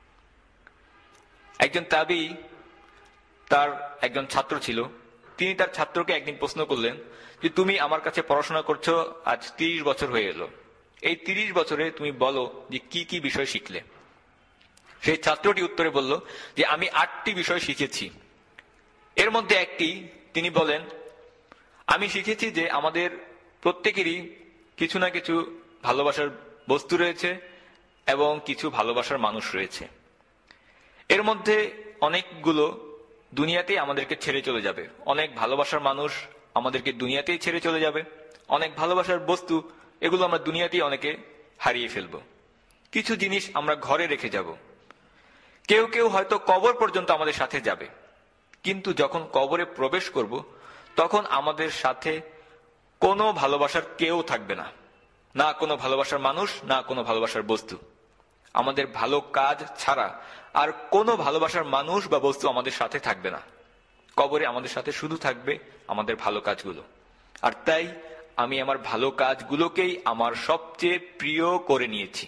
একজন তাবী, তার একজন ছাত্র ছিল, তিনি তার ছাত্রকে একদিন প্রশ্ন করলেন যে তুমি আমার কাছে পড়াশোনা করছো আজ 30 বছর হয়ে এলো, এই 30 বছরে তুমি বলো যে কি কি বিষয় শিখলে। সেই ছাত্রটি উত্তরে বলল যে আমি 8টি বিষয় শিখেছি। এর মধ্যে একটি, তিনি বলেন, আমি শিখেছি যে আমাদের প্রত্যেকেরই কিছু না কিছু ভালোবাসার বস্তু রয়েছে এবং কিছু ভালোবাসার মানুষ রয়েছে। এর মধ্যে অনেকগুলো দুনিয়াতেই আমাদেরকে ছেড়ে চলে যাবে, অনেক ভালোবাসার মানুষ আমাদেরকে দুনিয়াতেই ছেড়ে চলে যাবে, অনেক ভালোবাসার বস্তু এগুলো আমরা দুনিয়াতেই অনেকে হারিয়ে ফেলব। কিছু জিনিস আমরা ঘরে রেখে যাব, কেউ কেউ হয়তো কবর পর্যন্ত আমাদের সাথে যাবে, কিন্তু যখন কবরে প্রবেশ করব তখন আমাদের সাথে কোনো ভালোবাসার কেউ থাকবে না, না কোনো ভালোবাসার মানুষ, না কোনো ভালোবাসার বস্তু। আমাদের ভালো কাজ ছাড়া আর কোনো ভালোবাসার মানুষ বা বস্তু আমাদের সাথে থাকবে না। কবরে আমাদের সাথে শুধু থাকবে আমাদের ভালো কাজগুলো। আর তাই আমি আমার ভালো কাজগুলোকেই আমার সবচেয়ে প্রিয় করে নিয়েছি।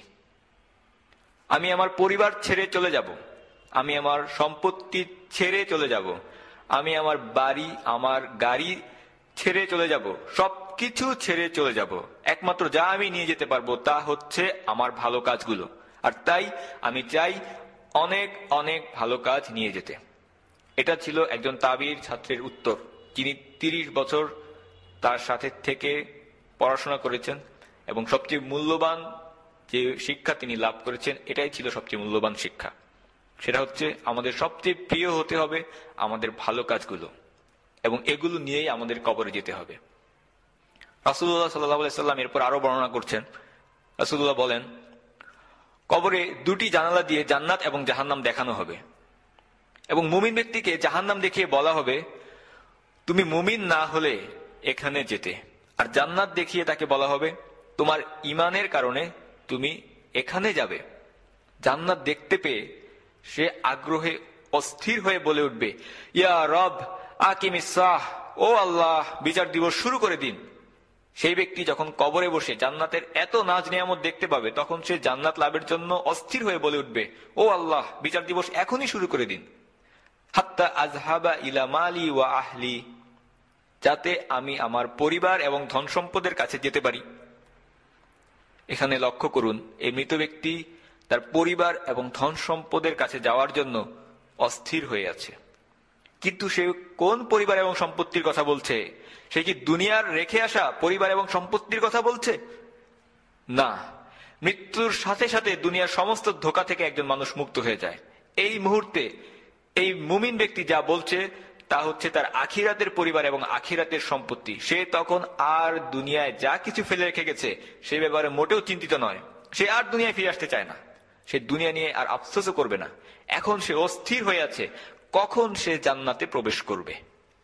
আমি আমার পরিবার ছেড়ে চলে যাব, আমি আমার সম্পত্তি ছেড়ে চলে যাব, আমি আমার বাড়ি, আমার গাড়ি ছেড়ে চলে যাব, সবকিছু ছেড়ে চলে যাব। একমাত্র যা আমি নিয়ে যেতে পারবো তা হচ্ছে আমার ভালো কাজগুলো। আর তাই আমি চাই অনেক অনেক ভালো কাজ নিয়ে যেতে। এটা ছিল একজন তাবির ছাত্রের উত্তর, যিনি 30 বছর তার সাথে থেকে পড়াশোনা করেছেন এবং সবচেয়ে মূল্যবান যে শিক্ষা তিনি লাভ করেছেন, এটাই ছিল সবচেয়ে মূল্যবান শিক্ষা। সেটা হচ্ছে আমাদের সবচেয়ে প্রিয় হতে হবে আমাদের ভালো কাজগুলো, এবং এগুলো নিয়েই আমাদের কবরে যেতে হবে। রাসূলুল্লাহ সাল্লাল্লাহু আলাইহি সাল্লাম এরপর আরো বর্ণনা করছেন। রাসূলুল্লাহ বলেন, কবরে 2টি জানালা দিয়ে জান্নাত এবং জাহান্নাম দেখানো হবে, এবং মুমিন ব্যক্তিকে জাহান্নাম দেখিয়ে বলা হবে, তুমি মুমিন না হলে এখানে যেতে, আর জান্নাত দেখিয়ে তাকে বলা হবে, তোমার ঈমানের কারণে তুমি এখানে যাবে। জান্নাত দেখতে পেয়ে সে আগ্রহে অস্থির হয়ে বলে উঠবে, ইয়া রব আকিমিস সাহ, ও আল্লাহ বিচার দিবস শুরু করে দিন। সেই ব্যক্তি যখন কবরে বসে জান্নাতের এত নাজ নিয়ামত দেখতে পাবে, তখন সে জান্নাত লাভের জন্য অস্থির হয়ে বলে উঠবে, ও আল্লাহ, বিচার দিবস এখনই শুরু করে দিন। হাত্তা আযহাবা ইলা মালি ওয়া আহলি, যাতে আমি আমার পরিবার এবং ধন সম্পদের কাছে যেতে পারি। এখানে লক্ষ্য করুন, এই মৃত ব্যক্তি তার পরিবার এবং ধন সম্পদের কাছে যাওয়ার জন্য অস্থির হয়ে আছে। কিন্তু সে কোন পরিবার এবং সম্পত্তির কথা বলছে? সে কি দুনিয়ার রেখে আসা পরিবার এবং সম্পত্তির কথা বলছে? না, মৃত্যুর সাথে সাথে দুনিয়ার সমস্ত ধোঁকা থেকে একজন মানুষ মুক্ত হয়ে যায়। এই মুহূর্তে এই মুমিন ব্যক্তি যা বলছে তা হচ্ছে তার আখিরাতের পরিবার এবং আখিরাতের সম্পত্তি। সে তখন আর দুনিয়ায় যা কিছু ফেলে রেখে গেছে সে ব্যাপারে মোটেও চিন্তিত নয়। সে আর দুনিয়ায় ফিরে আসতে চায় না, সে দুনিয়া নিয়ে আর আফসোসও করবে না। এখন সে অস্থির হয়ে আছে কখন সে জান্নাতে প্রবেশ করবে।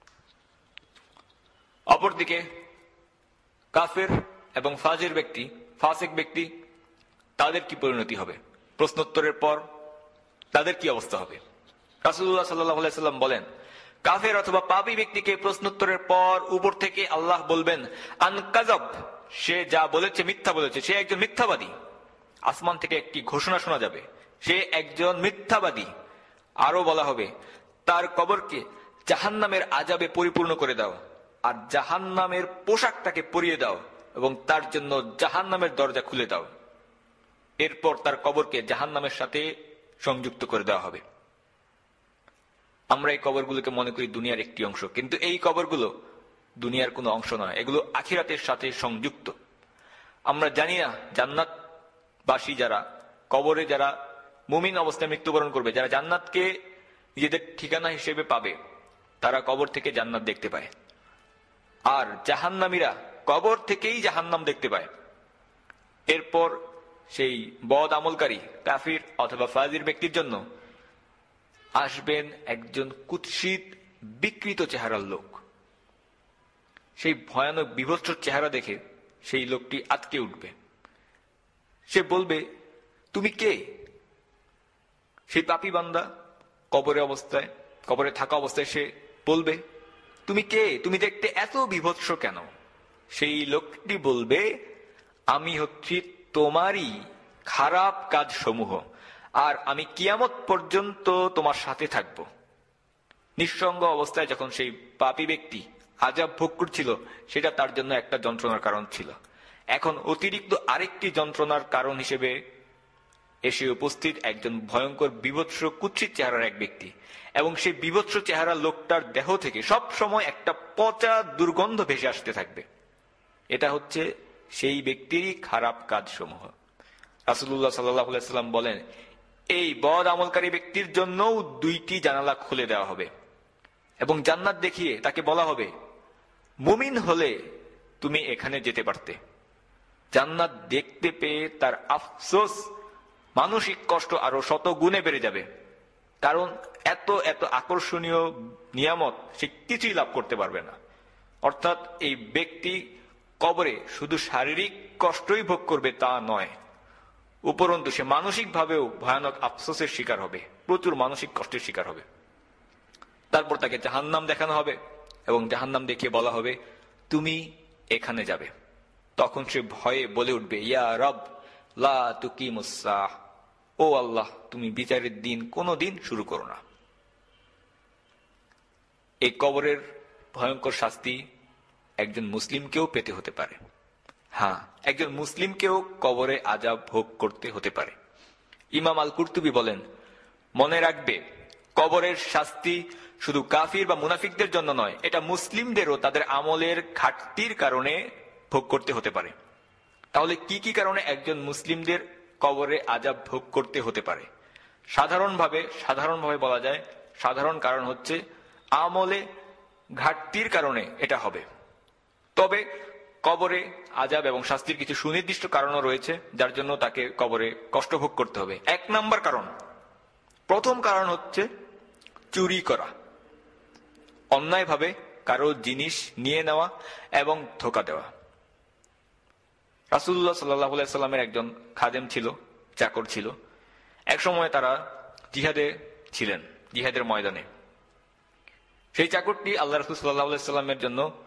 অপরদিকে কাফের এবং ফাজির ব্যক্তি, ফাসিক ব্যক্তি, তাদের কি পরিণতি হবে? প্রশ্নোত্তরের পর তাদের কি অবস্থা হবে? রাসূলুল্লাহ সাল্লাল্লাহু আলাইহি সাল্লাম বলেন, কাফের অথবা পাপী ব্যক্তিকে প্রশ্নোত্তরের পর উপর থেকে আল্লাহ বলবেন, আন কাযাব, সে যা বলেছে মিথ্যা বলেছে, সে একজন মিথ্যাবাদী। আসমান থেকে একটি ঘোষণা শোনা যাবে, সে একজন মিথ্যাবাদী। আরো বলা হবে, তার কবরকে জাহান্নামের আযাবে পরিপূর্ণ করে দাও, আর জাহান্নামের পোশাকটাকে পরিয়ে দাও এবং তার জন্য জাহান্নামের দরজা খুলে দাও। এরপর তার কবরকে জাহান্নামের সাথে সংযুক্ত করে দেওয়া হবে। আমরা এই কবরগুলোকে মনে করি দুনিয়ার একটি অংশ, কিন্তু এই কবরগুলো দুনিয়ার কোনো অংশ নয়, এগুলো আখিরাতের সাথে সংযুক্ত। আমরা জানি না জান্নাতবাসী যারা কবরে, যারা মুমিন অবস্থায় মৃত্যুবরণ করবে, যারা জান্নাতকে নিজেদের ঠিকানা হিসেবে পাবে, তারা কবর থেকে জান্নাত দেখতে পায়। আর জাহান্নামীরা কবর থেকেই জাহান্নাম দেখতে পায়। এরপর সেই বদ আমলকারী কাফির অথবা ফাজির ব্যক্তির জন্য আসবেন একজন কুৎসিত বিকৃত চেহারার লোক। সেই ভয়ানক বিভৎস চেহারা দেখে সেই লোকটি আটকে উঠবে। সে বলবে, তুমি কে? সেই পাপী বান্দা কবরে থাকা অবস্থায় সে বলবে, তুমি কে? তুমি দেখতে এত বিভৎস কেন? সেই লোকটি বলবে, আমি হচ্ছি তোমারই খারাপ কাজ সমূহ, আর আমি কিয়ামত পর্যন্ত তোমার সাথে থাকব। নিঃসঙ্গ অবস্থায় যখন সেই পাপী ব্যক্তি আযাব ভোগ করছিল, সেটা তার জন্য একটা যন্ত্রণার কারণ ছিল। এখন অতিরিক্ত আরেকটি যন্ত্রণার কারণ হিসেবে এসে উপস্থিত একজন ভয়ঙ্কর বিভৎস কুৎসিত চেহারার এক ব্যক্তি, এবং সেই বিভৎস চেহারার লোকটার দেহ থেকে সব সময় একটা পচা দুর্গন্ধ ভেসে আসতে থাকবে। এটা হচ্ছে সেই ব্যক্তিরই খারাপ কাজ সমূহ। রাসূলুল্লাহ সাল্লাল্লাহু আলাইহি সাল্লাম বলেন, এই বদ আমলকারী ব্যক্তির জন্য দুইটি জানালা খুলে দেওয়া হবে এবং জান্নাত দেখিয়ে তাকে বলা হবে, মুমিন হলে তুমি এখানে যেতে পারতে। জান্নাত দেখতে পেয়ে তার আফসোস, মানসিক কষ্ট আরো শত গুণে বেড়ে যাবে, কারণ এত এত আকর্ষণীয় নিয়ামত সে কিছুই লাভ করতে পারবে না। অর্থাৎ এই ব্যক্তি কবরে শুধু শারীরিক কষ্টই ভোগ করবে তা নয়, উপরন্তু সে মানসিক ভাবেও ভয়ানক আফসোসের শিকার হবে, প্রচুর মানসিক কষ্টের শিকার হবে। তারপর তাকে জাহান্নাম দেখানো হবে এবং জাহান্নাম দেখিয়ে বলা হবে, তুমি এখানে যাবে। তখন সে ভয়ে বলে উঠবে, ইয়া রব লা তুকিমুস সাহ, ও আল্লাহ, তুমি বিচারের দিন কোনদিন শুরু করো না। এই কবরের ভয়ঙ্কর শাস্তি একজন মুসলিমকেও পেতে হতে পারে। হ্যাঁ, একজন মুসলিমকেও কবরে আযাব ভোগ করতে হতে পারে। ইমাম আল কুরতুবী বলেন, মনে রাখবে, কবরের শাস্তি শুধু কাফির বা মুনাফিকদের জন্য নয়, এটা মুসলিমদেরও তাদের আমলের ঘাটতির কারণে ভোগ করতে হতে পারে। তাহলে কি কি কারণে একজন মুসলিমদের কবরে আযাব ভোগ করতে হতে পারে? সাধারণভাবে বলা যায়, সাধারণ কারণ হচ্ছে আমলে ঘাটতির কারণে এটা হবে। তবে কবরে আযাব এবং শাস্তির কিছু সুনির্দিষ্ট কারণও রয়েছে যার জন্য তাকে কবরে কষ্ট ভোগ করতে হবে। এক নাম্বার কারণ, প্রথম কারণ হচ্ছে চুরি করা, অন্যায়ভাবে কারো জিনিস নিয়ে নেওয়া এবং ধোঁকা দেওয়া। রাসূলুল্লাহ সাল্লাল্লাহু আলাইহি সাল্লামের একজন খাদেম ছিল, চাকর ছিল। এক সময় তারা জিহাদে ছিলেন, জিহাদের ময়দানে। সেই চাকরটি আল্লাহ রাসূল সাল্লাল্লাহু আলাইহি সাল্লামের জন্য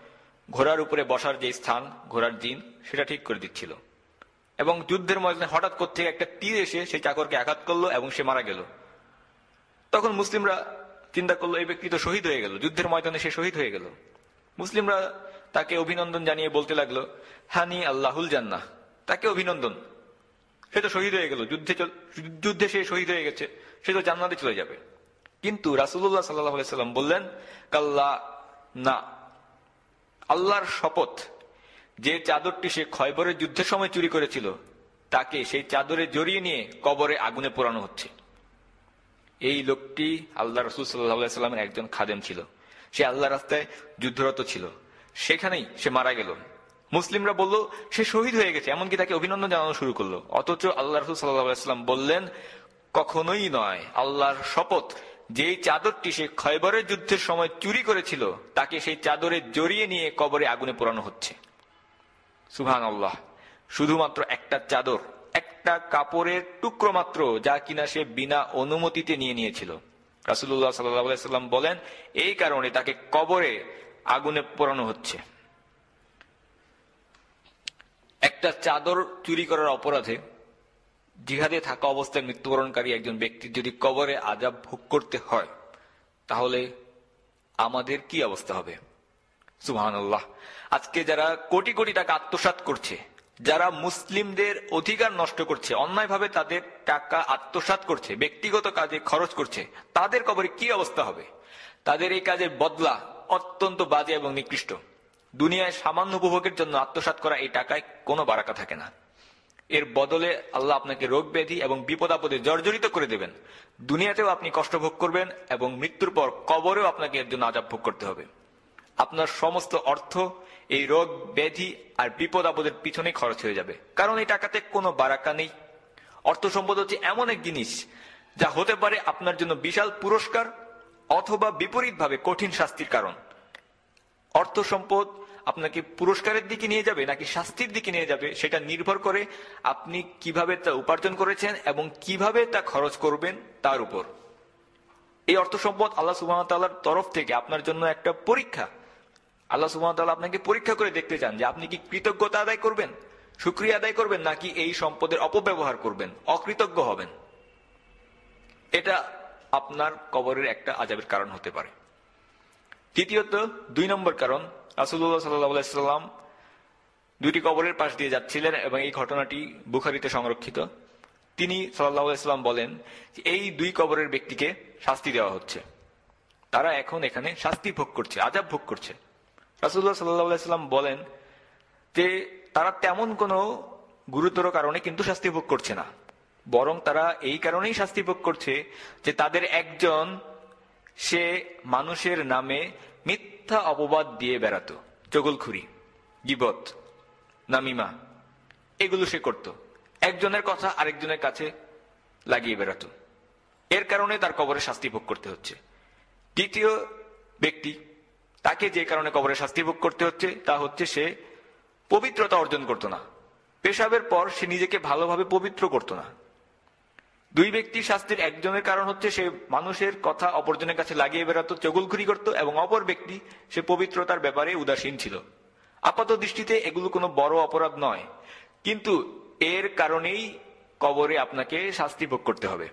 ঘোড়ার উপরে বসার যে স্থান, ঘোড়ার জিন, সেটা ঠিক করে দিচ্ছিল। এবং যুদ্ধের ময়দানে হঠাৎ করতে একটা তীর এসে সেই চাকরকে আঘাত করলো এবং সে মারা গেল। তখন মুসলিমরা চিন্তা করলো, এই ব্যক্তি তো শহীদ হয়ে গেল, যুদ্ধের ময়দানে সে শহীদ হয়ে গেল। মুসলিমরা তাকে অভিনন্দন জানিয়ে বলতে লাগলো, হানি আল্লাহুল জান্নাহ, তাকে অভিনন্দন, সে তো শহীদ হয়ে গেল, যুদ্ধে সে শহীদ হয়ে গেছে, সে তো জান্নাতে চলে যাবে। কিন্তু রাসূলুল্লাহ সাল্লাল্লাহু আলাইহি সাল্লাম বললেন, কাল্লা, না, আল্লাহর শপথ, যে চাদরটি সে খয়বরের যুদ্ধের সময় চুরি করেছিল তাকে সেই চাদরে জড়িয়ে নিয়ে কবরে আগুনে পোড়ানো হচ্ছে। এই লোকটি আল্লাহ রাসূল সাল্লাল্লাহু আলাইহি সাল্লামের একজন খাদেম ছিল, সে আল্লাহর রাস্তায় যুদ্ধরত ছিল, সেখানেই সে মারা গেল। মুসলিমরা বলল সে শহীদ হয়ে গেছে, এমনকি তাকে অভিনন্দন জানানো শুরু করলো। অথচ আল্লাহ রাসূল সাল্লাল্লাহু আলাইহি সাল্লাম বললেন, কখনোই নয়, আল্লাহর শপথ, যেই চাদরটি সে খয়বরের যুদ্ধের সময় চুরি করেছিল তাকে সেই চাদরে জড়িয়ে নিয়ে কবরে আগুনে পোড়ানো হচ্ছে। সুবহানাল্লাহ। শুধুমাত্র একটা চাদর, একটা কাপড়ের টুকরো মাত্র, যা কিনা সে বিনা অনুমতিতে নিয়ে নিয়েছিল। রাসূলুল্লাহ সাল্লাল্লাহু আলাইহি সাল্লাম বলেন, এই কারণে তাকে কবরে আগুনে পোড়ানো হচ্ছে। একটা চাদর চুরি করার অপরাধে জিহাদে থাকা অবস্থায় মৃত্যুবরণকারী একজন ব্যক্তির যদি কবরে আযাব ভোগ করতে হয়, তাহলে আমাদের কি অবস্থা হবে? সুবহানাল্লাহ। আজকে যারা কোটি কোটি টাকা আত্মসাৎ করছে, যারা মুসলিমদের অধিকার নষ্ট করছে, অন্যায়ভাবে তাদের টাকা আত্মসাৎ করছে, ব্যক্তিগত কাজে খরচ করছে, তাদের কবরে কি অবস্থা হবে? তাদের এই কাজের বদলা অত্যন্ত বাজে এবং নিকৃষ্ট। দুনিয়ায় সামান্য উপভোগের জন্য আত্মসাৎ করা এই টাকায় কোনো বারাকা থাকে না। এর বদলে আল্লাহ আপনাকে রোগ ব্যাধি এবং বিপদ আপদে জর্জরিত করে দেবেন। দুনিয়াতেও আপনি কষ্ট ভোগ করবেন এবং মৃত্যুর পর কবরেও আপনাকে এর জন্য আযাব ভোগ করতে হবে। আপনার সমস্ত অর্থ এই রোগ ব্যাধি আর বিপদ আপদের পিছনে খরচ হয়ে যাবে, কারণ এই টাকাতে কোনো বারাকা নেই। অর্থ সম্পদ হচ্ছে এমন এক জিনিস যা হতে পারে আপনার জন্য বিশাল পুরস্কার অথবা বিপরীতভাবে কঠিন শাস্তির কারণ। অর্থ সম্পদ আপনাকে পুরস্কারের দিকে নিয়ে যাবে নাকি শাস্তির দিকে নিয়ে যাবে, সেটা নির্ভর করে আপনি কিভাবে তা উপার্জন করেছেন এবং কিভাবে তা খরচ করবেন তার উপর। এই অর্থ সম্পদ আল্লাহ সুবহানাহু ওয়া তাআলার তরফ থেকে আপনার জন্য একটা পরীক্ষা। আল্লাহ সুবহানাহু ওয়া তাআলা আপনাকে পরীক্ষা করে দেখতে চান যে আপনি কি কৃতজ্ঞতা আদায় করবেন, শুকরিয়া আদায় করবেন, নাকি এই সম্পদের অপব্যবহার করবেন, অকৃতজ্ঞ হবেন। এটা আপনার কবরের একটা আযাবের কারণ হতে পারে। তৃতীয়ত, 2 নম্বর কারণ, রাসূলুল্লাহ সাল্লাল্লাহু আলাইহি সাল্লাম দুইটি কবরের পাশ দিয়ে যাচ্ছিলেন এবং এই ঘটনাটি বুখারীতে সংরক্ষিত। তিনি সাল্লাল্লাহু আলাইহি সাল্লাম বলেন যে এই 2 কবরের ব্যক্তিকে শাস্তি দেওয়া হচ্ছে, তারা এখন এখানে শাস্তি ভোগ করছে, আযাব ভোগ করছে। রাসূলুল্লাহ সাল্লাল্লাহু আলাইহি সাল্লাম বলেন যে তারা তেমন কোনো গুরুতর কারণে কিন্তু শাস্তি ভোগ করছে না, বরং তারা এই কারণেই শাস্তি ভোগ করছে যে তাদের একজন, সে মানুষের নামে মিথ্যা অপবাদ দিয়ে বেড়াতো, চগলখুরি, গীবত, নামিমা, এগুলো সে করত, একজনের কথা আরেকজনের কাছে লাগিয়ে বেড়াতো। এর কারণে তার কবরে শাস্তি ভোগ করতে হচ্ছে। দ্বিতীয় ব্যক্তি, তাকে যে কারণে কবরে শাস্তি ভোগ করতে হচ্ছে তা হচ্ছে সে পবিত্রতা অর্জন করত না, পেশাবের পর সে নিজেকে ভালোভাবে পবিত্র করত না। 2 ব্যক্তির শাস্তির একজনের কারণ হচ্ছে সে মানুষের কথা অপরজনের কাছে লাগিয়ে বেড়াতো, চগলখুরি করত, এবং অপর ব্যক্তি সে পবিত্রতার ব্যাপারে উদাসীন ছিল। আপাত দৃষ্টিতে এগুলো কোনো বড় অপরাধ নয়, কিন্তু এর কারণেই কবরে আপনাকে শাস্তি ভোগ করতে হবে।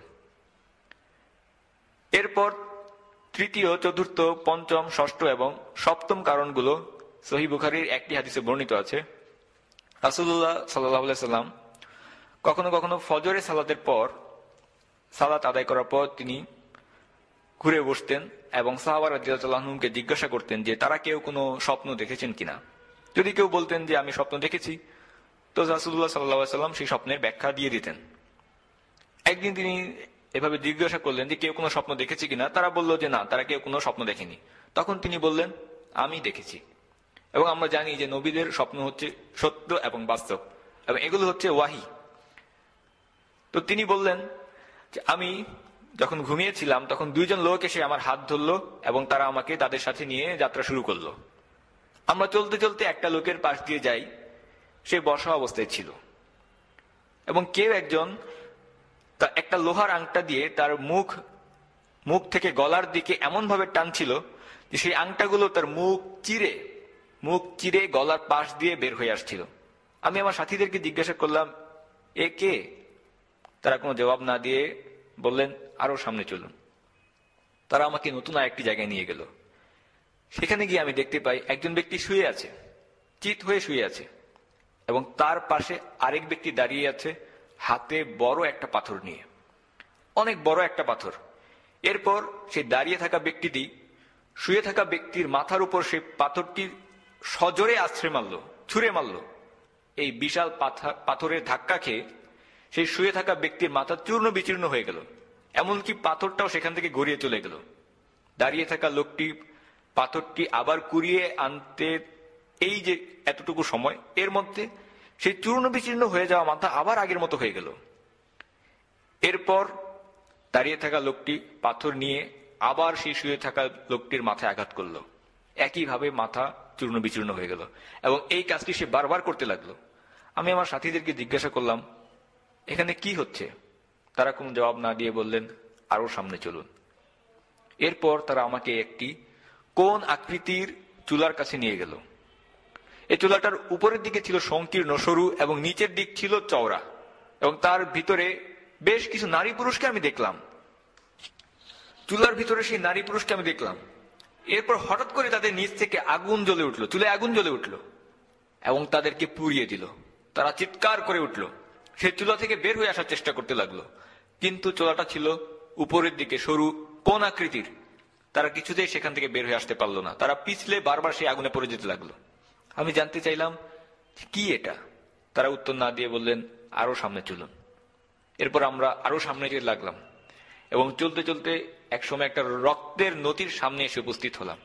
এরপর তৃতীয়, চতুর্থ, পঞ্চম, ষষ্ঠ এবং সপ্তম কারণগুলো সহিহ বুখারীর একটি হাদিসে বর্ণিত আছে। রাসূলুল্লাহ সাল্লাল্লাহু আলাইহি সাল্লাম কখনো কখনো ফজরের সালাতের পর, সালাত আদায় করার পর তিনি ঘুরে বসতেন এবং সাহাবা রাদিয়াল্লাহু আনহুমকে জিজ্ঞাসা করতেন যে তারা কেউ কোনো স্বপ্ন দেখেছেন কিনা। যদি কেউ বলতেন যে আমি স্বপ্ন দেখেছি, তো রাসূলুল্লাহ সাল্লাল্লাহু আলাইহি সাল্লাম সেই স্বপ্নের ব্যাখ্যা দিয়ে দিতেন। একদিন তিনি এভাবে জিজ্ঞাসা করলেন যে কেউ কোনো স্বপ্ন দেখেছে কিনা, তারা বলল যে না, তারা কেউ কোনো স্বপ্ন দেখেনি। তখন তিনি বললেন, আমি দেখেছি। এবং আমরা জানি যে নবীদের স্বপ্ন হচ্ছে সত্য এবং বাস্তব, এবং এগুলো হচ্ছে ওয়াহি। তো তিনি বললেন যে আমি যখন ঘুমিয়েছিলাম তখন 2 জন লোক এসে আমার হাত ধরলো এবং তারা আমাকে তাদের সাথে নিয়ে যাত্রা শুরু করলো। আমরা চলতে চলতে একটা লোকের পাশ দিয়ে যাই, সে বসা অবস্থায় ছিল, এবং কেউ একজন একটা লোহার আংটা দিয়ে তার মুখ থেকে গলার দিকে এমন ভাবে টানছিল যে সেই আংটাগুলো তার মুখ চিরে মুখ চিরে গলার পাশ দিয়ে বের হয়ে আসছিল। আমি আমার সাথীদেরকে জিজ্ঞাসা করলাম, এ কে? তারা কোনো জবাব না দিয়ে বললেন, আরো সামনে চলুন। তারা আমাকে নতুন আরেকটি জায়গায় নিয়ে গেল। সেখানে গিয়ে আমি দেখতে পাই একজন ব্যক্তি শুয়ে আছে, চিত হয়ে শুয়ে আছে, এবং তার পাশে আরেক ব্যক্তি দাঁড়িয়ে আছে হাতে বড় একটা পাথর নিয়ে, অনেক বড় একটা পাথর। এরপর সে দাঁড়িয়ে থাকা ব্যক্তিটি শুয়ে থাকা ব্যক্তির মাথার উপর সেই পাথরটি সজোরে আছড়ে মারল, ছুঁড়ে মারল। এই বিশাল পাথরের ধাক্কা খেয়ে সেই শুয়ে থাকা ব্যক্তির মাথা চূর্ণ বিচূর্ণ হয়ে গেল, এমনকি পাথরটাও সেখান থেকে গড়িয়ে চলে গেল। দাঁড়িয়ে থাকা লোকটি পাথরটি আবার কুড়িয়ে আনতে এই যে এতটুকু সময়, এর মধ্যে সেই চূর্ণ বিচূর্ণ হয়ে যাওয়া মাথা আবার আগের মতো হয়ে গেল। এরপর দাঁড়িয়ে থাকা লোকটি পাথর নিয়ে আবার সেই শুয়ে থাকা লোকটির মাথায় আঘাত করলো, একইভাবে মাথা চূর্ণ বিচূর্ণ হয়ে গেল, এবং এই কাজটি সে বারবার করতে লাগলো। আমি আমার সাথীদেরকে জিজ্ঞাসা করলাম, এখানে কি হচ্ছে? তারা কোনো জবাব না দিয়ে বললেন, আরো সামনে চলুন। এরপর তারা আমাকে একটি কোন আকৃতির চুলার কাছে নিয়ে গেল। এই চুলাটার উপরের দিকে ছিল সংকীর্ণ সরু এবং নিচের দিক ছিল চওড়া, এবং তার ভিতরে বেশ কিছু নারী পুরুষকে আমি দেখলাম। চুলার ভিতরে সেই নারী পুরুষকে আমি দেখলাম। এরপর হঠাৎ করে তাদের নিচ থেকে আগুন জ্বলে উঠলো, চুলায় আগুন জ্বলে উঠলো এবং তাদেরকে পুড়িয়ে দিল। তারা চিৎকার করে উঠলো, সেই চুলা থেকে বের হয়ে আসার চেষ্টা করতে লাগলো, কিন্তু চুলাটা ছিল উপরের দিকে সরু কোন আকৃতির। তারা কিছুতেই সেখান থেকে বের হয়ে আসতে পারলো না। তারা পিছলে বারবার সেই আগুনে পড়ে যেতে লাগলো। আমি জানতে চাইলাম, কি এটা? তারা উত্তর না দিয়ে বললেন, আরো সামনে চলুন। এরপর আমরা আরো সামনে যেতে লাগলাম, এবং চলতে চলতে একসময় একটা রক্তের নদীর সামনে এসে উপস্থিত হলাম।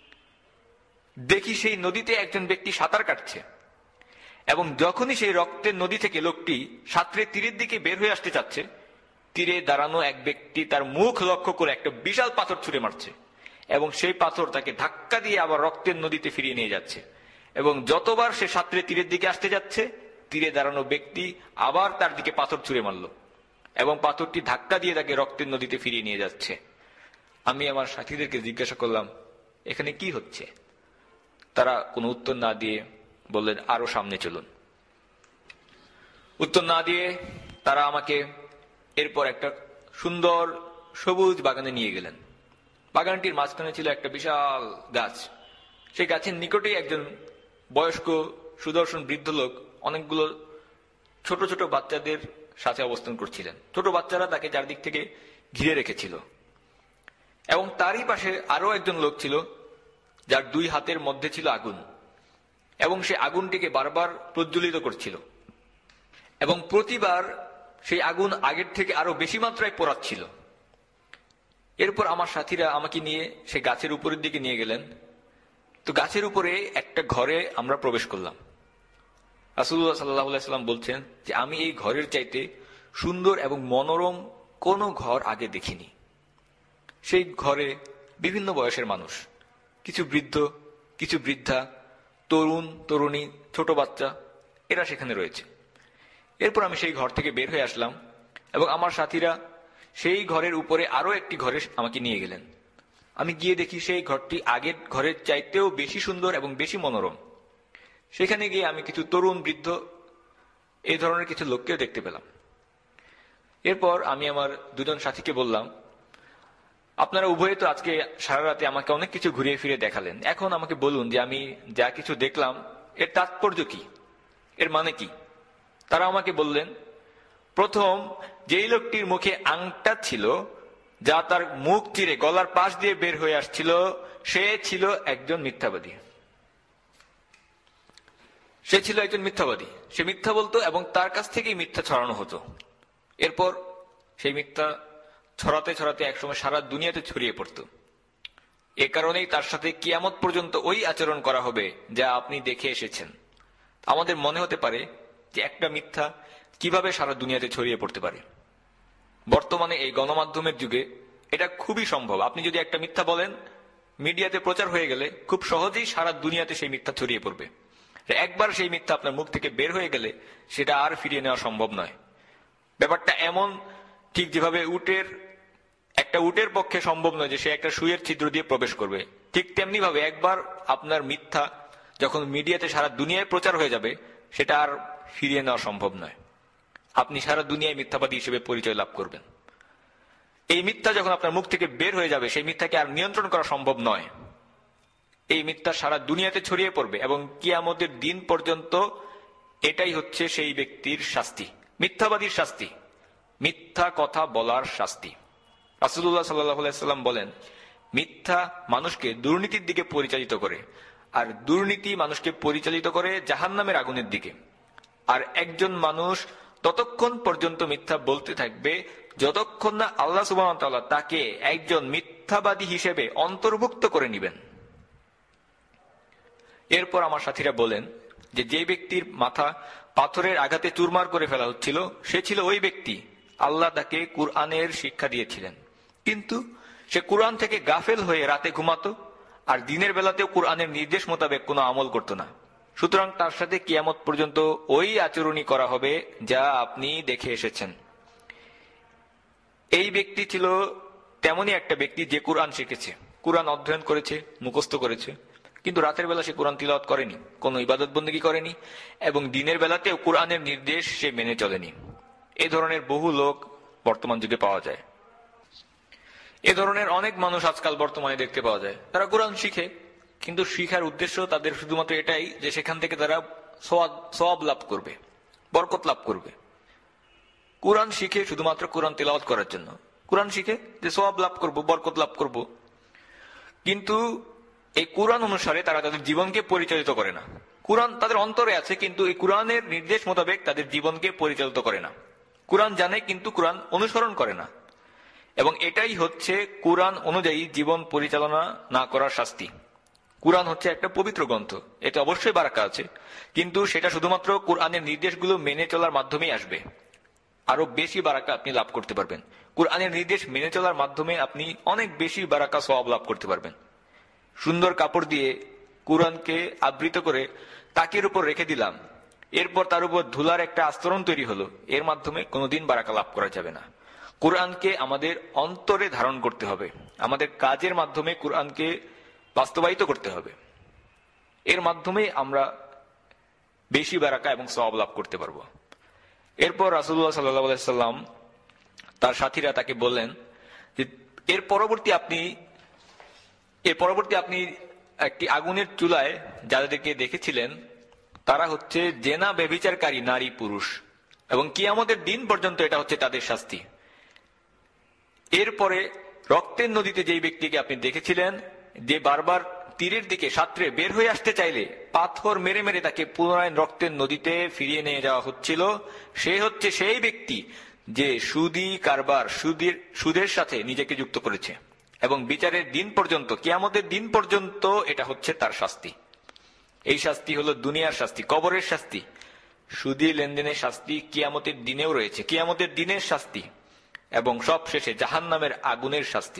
দেখি সেই নদীতে একজন ব্যক্তি সাঁতার কাটছে, এবং যখনই সেই রক্তের নদী থেকে লোকটি সাঁতরে তীরের দিকে বের হয়ে আসতে চাচ্ছে, তীরে দাঁড়ানো এক ব্যক্তি তার মুখ লক্ষ্য করে একটা বিশাল পাথর ছুঁড়ে মারছে, এবং সেই পাথর তাকে ধাক্কা দিয়ে আবার রক্তের নদীতে ফিরিয়ে নিয়ে যাচ্ছে। এবং যতবার সে সাঁতরে তীরের দিকে আসতে যাচ্ছে, তীরে দাঁড়ানো ব্যক্তি আবার তার দিকে পাথর ছুঁড়ে মারল, এবং পাথরটি ধাক্কা দিয়ে তাকে রক্তের নদীতে ফিরিয়ে নিয়ে যাচ্ছে। আমি আমার সাথীদেরকে জিজ্ঞাসা করলাম, এখানে কি হচ্ছে? তারা কোনো উত্তর না দিয়ে বললেন, আরো সামনে চলুন। উত্তর না দিয়ে তারা আমাকে এরপর একটা সুন্দর সবুজ বাগানে নিয়ে গেলেন। বাগানটির মাঝখানে ছিল একটা বিশাল গাছ। সেই গাছের নিকটেই একজন বয়স্ক সুদর্শন বৃদ্ধ লোক অনেকগুলো ছোট ছোট বাচ্চাদের সাথে অবস্থান করছিলেন। ছোট বাচ্চারা তাকে চারদিক থেকে ঘিরে রেখেছিল, এবং তারই পাশে আরো একজন লোক ছিল যার দুই হাতের মধ্যে ছিল আগুন, এবং সে আগুনটিকে বারবার প্রজ্বলিত করছিল, এবং প্রতিবার সেই আগুন আগের থেকে আরো বেশি মাত্রায় পোড়াচ্ছিল। এরপর আমার সাথীরা আমাকে নিয়ে সে গাছের উপরের দিকে নিয়ে গেলেন। তো গাছের উপরে একটা ঘরে আমরা প্রবেশ করলাম। রাসূলুল্লাহ সাল্লাল্লাহু আলাইহি ওয়াসাল্লাম বলছেন যে আমি এই ঘরের চাইতে সুন্দর এবং মনোরম কোনো ঘর আগে দেখিনি। সেই ঘরে বিভিন্ন বয়সের মানুষ, কিছু বৃদ্ধ, কিছু বৃদ্ধা, তরুণ তরুণী, ছোট বাচ্চা, এরা সেখানে রয়েছে। এরপর আমি সেই ঘর থেকে বের হয়ে আসলাম, এবং আমার সাথীরা সেই ঘরের উপরে আরো একটি ঘরে আমাকে নিয়ে গেলেন। আমি গিয়ে দেখি সেই ঘরটি আগের ঘরের চাইতেও বেশি সুন্দর এবং বেশি মনোরম। সেখানে গিয়ে আমি কিছু তরুণ, বৃদ্ধ, এই ধরনের কিছু লোককেও দেখতে পেলাম। এরপর আমি আমার দুজন সাথীকে বললাম, আপনারা উভয়ে তো আজকে সারা রাতে আমাকে অনেক কিছু ঘুরিয়ে ফিরে দেখালেন, এখন আমাকে বলুন যে আমি যা কিছু দেখলাম এর তাৎপর্য কি, এর মানে কি? তারা আমাকে বললেন, প্রথম যেই লোকটির মুখে আংটা ছিল, যা তার মুখ চিরে গলার পাশ দিয়ে বের হয়ে আসছিল, সে ছিল একজন মিথ্যাবাদী। সে ছিল একজন মিথ্যাবাদী। সে মিথ্যা বলতো এবং তার কাছ থেকেই মিথ্যা ছড়ানো হতো। এরপর সেই মিথ্যা ছড়াতে ছড়াতে একসময় সারা দুনিয়াতে ছড়িয়ে পড়তো। এ কারণেই তার সাথে কিয়ামত পর্যন্ত ওই আচরণ করা হবে যা আপনি দেখে এসেছেন। আমাদের মনে হতে পারে যে একটা মিথ্যা কিভাবে সারা দুনিয়াতে ছড়িয়ে পড়তে পারে। বর্তমানে এই গণমাধ্যমের যুগে এটা খুবই সম্ভব। আপনি যদি একটা মিথ্যা বলেন, মিডিয়াতে প্রচার হয়ে গেলে খুব সহজেই সারা দুনিয়াতে সেই মিথ্যা ছড়িয়ে পড়বে। একবার সেই মিথ্যা আপনার মুখ থেকে বের হয়ে গেলে সেটা আর ফিরিয়ে নেওয়া সম্ভব নয়। ব্যাপারটা এমন, ঠিক যেভাবে একটা উটের পক্ষে সম্ভব নয় যে সে একটা সুইয়ের ছিদ্র দিয়ে প্রবেশ করবে, ঠিক তেমনি ভাবে একবার আপনার মিথ্যা যখন মিডিয়াতে সারা দুনিয়ায় প্রচার হয়ে যাবে, সেটা আর ফিরিয়ে নেওয়া সম্ভব নয়। আপনি সারা দুনিয়ায় মিথ্যাবাদী হিসেবে পরিচয় লাভ করবেন। এই মিথ্যা যখন আপনার মুখ থেকে বের হয়ে যাবে, সেই মিথ্যাকে আর নিয়ন্ত্রণ করা সম্ভব নয়। এই মিথ্যা সারা দুনিয়াতে ছড়িয়ে পড়বে এবং কিয়ামতের দিন পর্যন্ত এটাই হচ্ছে সেই ব্যক্তির শাস্তি, মিথ্যাবাদীর শাস্তি, মিথ্যা কথা বলার শাস্তি। রাসূলুল্লাহ সাল্লাল্লাহু আলাইহি ওয়াসাল্লাম বলেন, মিথ্যা মানুষকে দুর্নীতির দিকে পরিচালিত করে, আর দুর্নীতি মানুষকে পরিচালিত করে জাহান্নামের আগুনের দিকে। আর একজন মানুষ ততক্ষণ পর্যন্ত মিথ্যা বলতে থাকবে যতক্ষণ না আল্লাহ সুবহানাহু ওয়া তাআলা তাকে একজন মিথ্যাবাদী হিসেবে অন্তর্ভুক্ত করে নেবেন। এরপর আমার সাথীরা বলেন যে ব্যক্তির মাথা পাথরের আঘাতে চুরমার করে ফেলা হচ্ছিল, সে ছিল ওই ব্যক্তি আল্লাহ তাকে কুরআনের শিক্ষা দিয়েছিলেন, কিন্তু সে কুরআন থেকে গাফেল হয়ে রাতে ঘুমাতো আর দিনের বেলাতেও কুরআনের নির্দেশ মোতাবেক কোনো আমল করত না। সুতরাং তার সাথে কিয়ামত পর্যন্ত ওই আচরণই করা হবে যা আপনি দেখে এসেছেন। এই ব্যক্তি ছিল তেমনই একটা ব্যক্তি যে কুরআন শিখেছে, কুরআন অধ্যয়ন করেছে, মুখস্থ করেছে, কিন্তু রাতের বেলা সে কুরআন তিলাওয়াত করেনি, কোনো ইবাদত বন্দেগী করেনি, এবং দিনের বেলাতেও কুরআনের নির্দেশ সে মেনে চলেনি। এই ধরনের বহু লোক বর্তমান যুগে পাওয়া যায়। এ ধরনের অনেক মানুষ আজকাল বর্তমানে দেখতে পাওয়া যায়। তারা কুরআন শিখে, কিন্তু শিখার উদ্দেশ্য তাদের শুধুমাত্র এটাই যে সেখান থেকে তারা সওয়াব লাভ করবে, বরকত লাভ করবে। কুরআন শিখে শুধুমাত্র কুরআন তিলাওয়াত করার জন্য, কুরআন শিখে যে সওয়াব লাভ করব, বরকত লাভ করব, কিন্তু এই কুরআন অনুসারে তারা তাদের জীবনকে পরিচালিত করে না। কুরআন তাদের অন্তরে আছে, কিন্তু এই কুরআনের নির্দেশ মোতাবেক তাদের জীবনকে পরিচালিত করে না। কুরআন জানে, কিন্তু কুরআন অনুসরণ করে না। এবং এটাই হচ্ছে কুরআন অনুযায়ী জীবন পরিচালনা না করার শাস্তি। কুরআন হচ্ছে একটা পবিত্র গ্রন্থ, এতে অবশ্যই বারাকা আছে, কিন্তু সেটা শুধুমাত্র কুরআনের নির্দেশগুলো মেনে চলার মাধ্যমেই আসবে। আরো বেশি বারাকা আপনি লাভ করতে পারবেন। কুরআনের নির্দেশ মেনে চলার মাধ্যমে আপনি অনেক বেশি বারাকা সওয়াব লাভ করতে পারবেন। সুন্দর কাপড় দিয়ে কুরআনকে আবৃত করে তাকের উপর রেখে দিলাম, এরপর তার উপর ধুলার একটা আস্তরণ তৈরি হলো, এর মাধ্যমে কোনোদিন বারাকা লাভ করা যাবে না। কুরআনকে আমাদের অন্তরে ধারণ করতে হবে, আমাদের কাজের মাধ্যমে কুরআনকে বাস্তবায়িত করতে হবে। এর মাধ্যমে আমরা বেশি বারাকা এবং সওয়াব লাভ করতে পারবো। এরপর রাসূলুল্লাহ সাল্লাল্লাহু আলাইহি ওয়াসাল্লাম তার সাথীরা তাকে বললেন যে এর পরবর্তী আপনি একটি আগুনের চুলায় যাদেরকে দেখেছিলেন তারা হচ্ছে জেনা ব্যভিচারকারী নারী পুরুষ, এবং কিয়ামতের দিন পর্যন্ত এটা হচ্ছে তাদের শাস্তি। এরপরে রক্তের নদীতে যেই ব্যক্তিকে আপনি দেখেছিলেন, যে বারবার তীরের দিকে সাঁতরে বের হয়ে আসতে চাইলে পাথর মেরে মেরে তাকে পুনরায় রক্তের নদীতে ফিরিয়ে নিয়ে যাওয়া হচ্ছিল, সে হচ্ছে সেই ব্যক্তি যে সুদী কারবার, সুদের সাথে নিজেকে যুক্ত করেছে, এবং বিচারের দিন পর্যন্ত, কিয়ামতের দিন পর্যন্ত এটা হচ্ছে তার শাস্তি। এই শাস্তি হলো দুনিয়ার শাস্তি, কবরের শাস্তি। সুদী লেনদেনের শাস্তি কিয়ামতের দিনেও রয়েছে, কিয়ামতের দিনের শাস্তি, এবং সব শেষে জাহান্নামের আগুনের শাস্তি।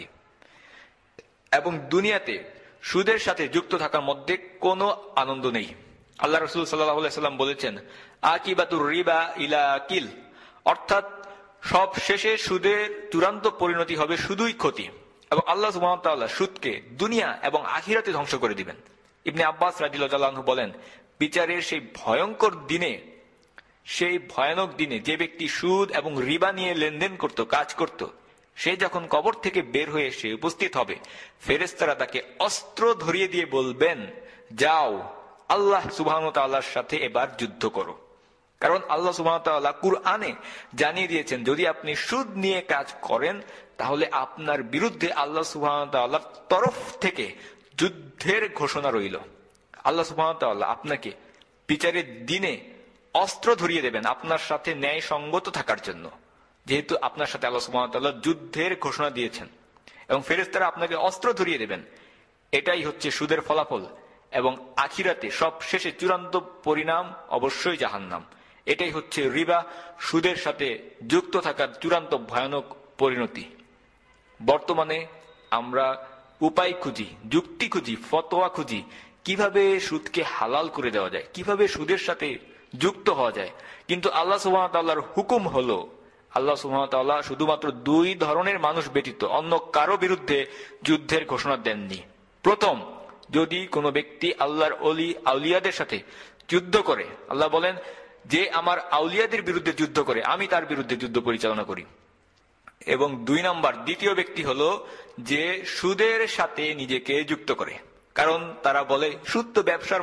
এবং দুনিয়াতে সুদের সাথে যুক্ত থাকার মধ্যে কোনো আনন্দ নেই। আল্লাহ রাসূল সাল্লাল্লাহু আলাইহি ওয়াসাল্লাম বলেছেন, আকিবাতুর রিবা ইলা কিল, অর্থাৎ সব শেষে সুদের চূড়ান্ত পরিণতি হবে শুধুই ক্ষতি, এবং আল্লাহ সুবহানাহু ওয়া তাআলা সুদকে দুনিয়া এবং আখিরাতে ধ্বংস করে দিবেন। ইবনে আব্বাস রাদিয়াল্লাহু আনহু বলেন, বিচারের সেই ভয়ঙ্কর দিনে, সেই ভয়ানক দিনে যে ব্যক্তি সুদ এবং রিবা নিয়ে লেনদেন করত, কাজ করত, সে যখন কবর থেকে বের হয়ে এসে উপস্থিত হবে, ফেরেশতারা তাকে অস্ত্র ধরিয়ে দিয়ে বলবেন, যাও আল্লাহ সুবহানাহু ওয়া তাআলার সাথে এবার যুদ্ধ করো। কারণ আল্লাহ সুবহানাহু ওয়া তাআলা কুরআনে জানিয়ে দিয়েছেন, যদি আপনি সুদ নিয়ে কাজ করেন তাহলে আপনার বিরুদ্ধে আল্লাহ সুবহানাহু ওয়া তাআলার তরফ থেকে যুদ্ধের ঘোষণা রইল। আল্লাহ সুবহানাহু ওয়া তাআলা আপনাকে বিচারের দিনে অস্ত্র ধরিয়ে দেবেন আপনার সাথে ন্যায় সঙ্গত থাকার জন্য, যেহেতু আপনার সাথে আল্লাহ সুবহানাহু ওয়া তাআলা যুদ্ধের ঘোষণা দিয়েছেন, এবং ফেরেশতারা আপনাকে অস্ত্র ধরিয়ে দেবেন। এটাই হচ্ছে সুদের ফলাফল, এবং আখিরাতে সব শেষে চূড়ান্ত পরিণাম অবশ্যই জাহান্নাম। এটাই হচ্ছে রিবা, সুদের সাথে যুক্ত থাকার চূড়ান্ত ভয়ানক পরিণতি। বর্তমানে আমরা উপায় খুঁজি, যুক্তি খুঁজি, ফতোয়া খুঁজি, কিভাবে সুদকে হালাল করে দেওয়া যায়, কিভাবে সুদের সাথে যুক্ত হওয়া যায়। কিন্তু আল্লাহ সুবহানাহু ওয়া তাআলার হুকুম হলো, আল্লাহ সুবহানাহু ওয়া তাআলা শুধুমাত্র দুই ধরনের মানুষ ব্যতীত অন্য কারো বিরুদ্ধে যুদ্ধের ঘোষণা দেননি। প্রথম, যদি কোনো ব্যক্তি আল্লাহর আউলিয়াদের সাথে যুদ্ধ করে, আল্লাহ বলেন যে আমার আউলিয়াদের বিরুদ্ধে যুদ্ধ করে আমি তার বিরুদ্ধে যুদ্ধ পরিচালনা করি। এবং 2 নম্বর, দ্বিতীয় ব্যক্তি হলো যে সুদের সাথে নিজেকে যুক্ত করে, কারণ তারা বলে সুদ তো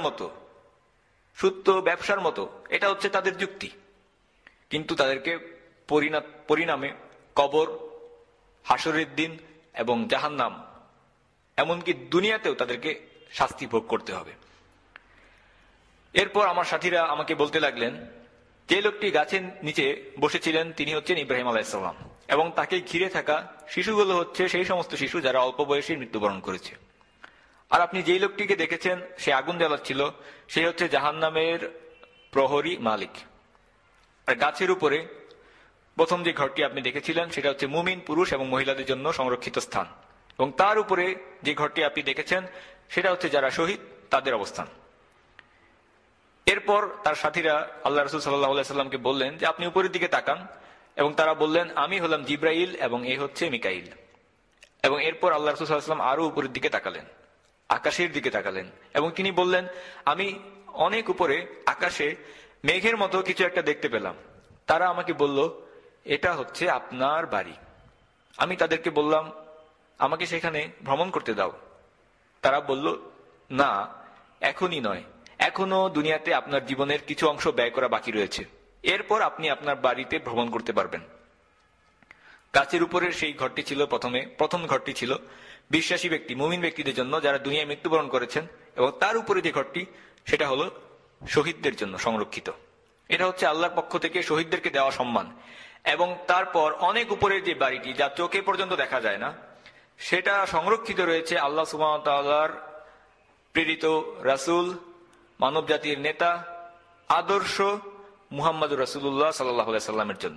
ব্যবসার মতো, এটা হচ্ছে তাদের যুক্তি। কিন্তু তাদেরকে পরিণামে কবর, হাসরের দিন এবং জাহান্নাম, এমনকি দুনিয়াতেও তাদেরকে শাস্তি ভোগ করতে হবে। এরপর আমার সাথীরা আমাকে বলতে লাগলেন, যে লোকটি গাছের নিচে বসেছিলেন তিনি হচ্ছেন ইব্রাহিম আলাইহিসসালাম, এবং তাকে ঘিরে থাকা শিশুগুলো হচ্ছে সেই সমস্ত শিশু যারা অল্প বয়সে মৃত্যুবরণ করেছে। আর আপনি যেই লোকটিকে দেখেছেন সে আগুন জ্বালাচ্ছিল, সে হচ্ছে জাহান্নামের প্রহরী মালিক। আর গাছের উপরে প্রথম যে ঘরটি আপনি দেখেছিলেন সেটা হচ্ছে মুমিন পুরুষ এবং মহিলাদের জন্য সংরক্ষিত স্থান, এবং তার উপরে যে ঘরটি আপনি দেখেছেন সেটা হচ্ছে যারা শহীদ তাদের অবস্থান। এরপর তার সাথীরা আল্লাহ রাসূল সাল্লাল্লাহু আলাইহি সাল্লামকে বললেন যে আপনি উপরের দিকে তাকান, এবং তারা বললেন আমি হলাম জিব্রাইল এবং এ হচ্ছে মিকাইল। এবং এরপর আল্লাহ রাসূল সাল্লাল্লাহু আলাইহি সাল্লাম আরো উপরের দিকে তাকালেন, আকাশের দিকে তাকালেন, এবং তিনি বললেন আমি অনেক উপরে আকাশে মেঘের মতো কিছু একটা দেখতে পেলাম। তারা আমাকে বলল এটা হচ্ছে আপনার বাড়ি। আমি তাদেরকে বললাম আমাকে সেখানে ভ্রমণ করতে দাও। তারা বলল না, এখনই নয়, এখনো দুনিয়াতে আপনার জীবনের কিছু অংশ ব্যয় করা বাকি রয়েছে, এরপর আপনি আপনার বাড়িতে ভ্রমণ করতে পারবেন। গাছের উপরের সেই ঘরটি ছিল প্রথম ঘরটি ছিল বিশ্বাসী ব্যক্তি, মুমিন ব্যক্তিদের জন্য যারা দুনিয়ায় মৃত্যুবরণ করেছেন, এবং তার উপরে যে ঘরটি সেটা হলো শহীদদের জন্য সংরক্ষিত। এটা হচ্ছে আল্লাহর পক্ষ থেকে শহীদদেরকে দেওয়া সম্মান। এবং তারপর অনেক উপরের যে বাড়িটি যা চোখে পর্যন্ত দেখা যায় না, সেটা সংরক্ষিত রয়েছে আল্লাহ সুবহানাহু ওয়া তাআলার প্রেরিত রাসূল, মানব জাতির নেতা, আদর্শ মুহাম্মদুর রাসূলুল্লাহ সাল্লাল্লাহু আলাইহি সাল্লামের জন্য।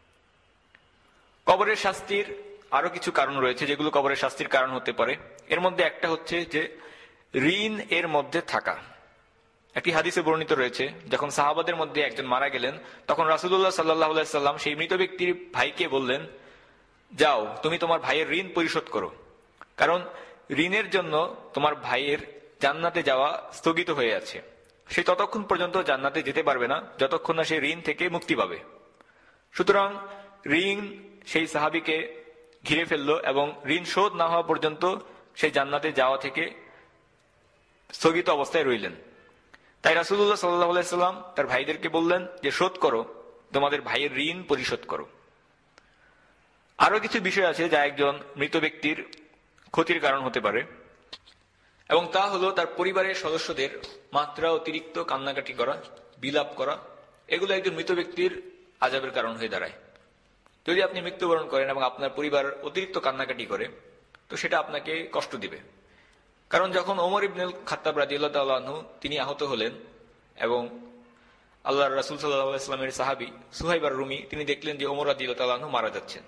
কবরের শাস্তির আরো কিছু কারণ রয়েছে যেগুলো কবরের শাস্তির কারণ হতে পারে। এর মধ্যে একটা হচ্ছে যে ঋণ এর মধ্যে থাকা। একটি হাদিসে বর্ণিত রয়েছে, যখন সাহাবাদের মধ্যে একজন মারা গেলেন তখন রাসূলুল্লাহ সাল্লাল্লাহু আলাইহি সাল্লাম সেই মৃত ব্যক্তির ভাইকে বললেন, যাও তুমি তোমার ভাইয়ের ঋণ পরিশোধ করো, কারণ ঋণের জন্য তোমার ভাইয়ের জান্নাতে যাওয়া স্থগিত হয়ে আছে। সে ততক্ষণ পর্যন্ত জান্নাতে যেতে পারবে না যতক্ষণ না সে ঋণ থেকে মুক্তি পাবে। সুতরাং ঋণ সেই সাহাবীকে ঘিরে ফেললো এবং ঋণ শোধ না হওয়া পর্যন্ত সেই জান্নাতে যাওয়া থেকে স্থগিত অবস্থায় রইলেন। তাই রাসূলুল্লাহ সাল্লাল্লাহু আলাইহি সাল্লাম তার ভাইদেরকে বললেন যে শোধ করো, তোমাদের ভাইয়ের ঋণ পরিশোধ করো। আরো কিছু বিষয় আছে যা একজন মৃত ব্যক্তির ক্ষতির কারণ হতে পারে, এবং তা হলো তার পরিবারের সদস্যদের মাত্রা অতিরিক্ত কান্নাকাটি করা, বিলাপ করা। এগুলো একজন মৃত ব্যক্তির আযাবের কারণ হয়ে দাঁড়ায়। যদি আপনি মৃত্যুবরণ করেন এবং আপনার পরিবার অতিরিক্ত কান্নাকাটি করে, তো সেটা আপনাকে কষ্ট দিবে। কারণ যখন ওমর ইবনুল খাত্তাব রাদিয়াল্লাহু তাআলা আনহু তিনি আহত হলেন, এবং আল্লাহর রাসূল সাল্লাল্লাহু আলাইহি ওয়াসাল্লামের সাহাবী সুহাইব আর-রুমি তিনি দেখলেন যে ওমর রাদিয়াল্লাহু তাআলা আনহু মারা যাচ্ছেন।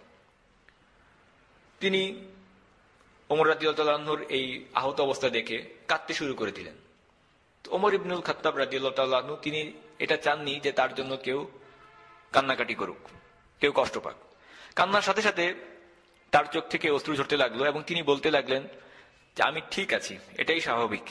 তিনি ওমর রাদিয়াল্লাহু তাআলা আনহুর এই আহত অবস্থা দেখে কাঁদতে শুরু করে দিলেন। তো ওমর ইবনুল খাত্তাব রাদিয়াল্লাহু তাআলা আনহু তিনি এটা চাননি যে তার জন্য কেউ কান্নাকাটি করুক, কেউ কষ্ট পাক। কান্নার সাথে সাথে তার চোখ থেকে অশ্রু ঝরতে লাগলো, এবং তিনি বলতে লাগলেন যে আমি ঠিক আছি, এটাই স্বাভাবিক,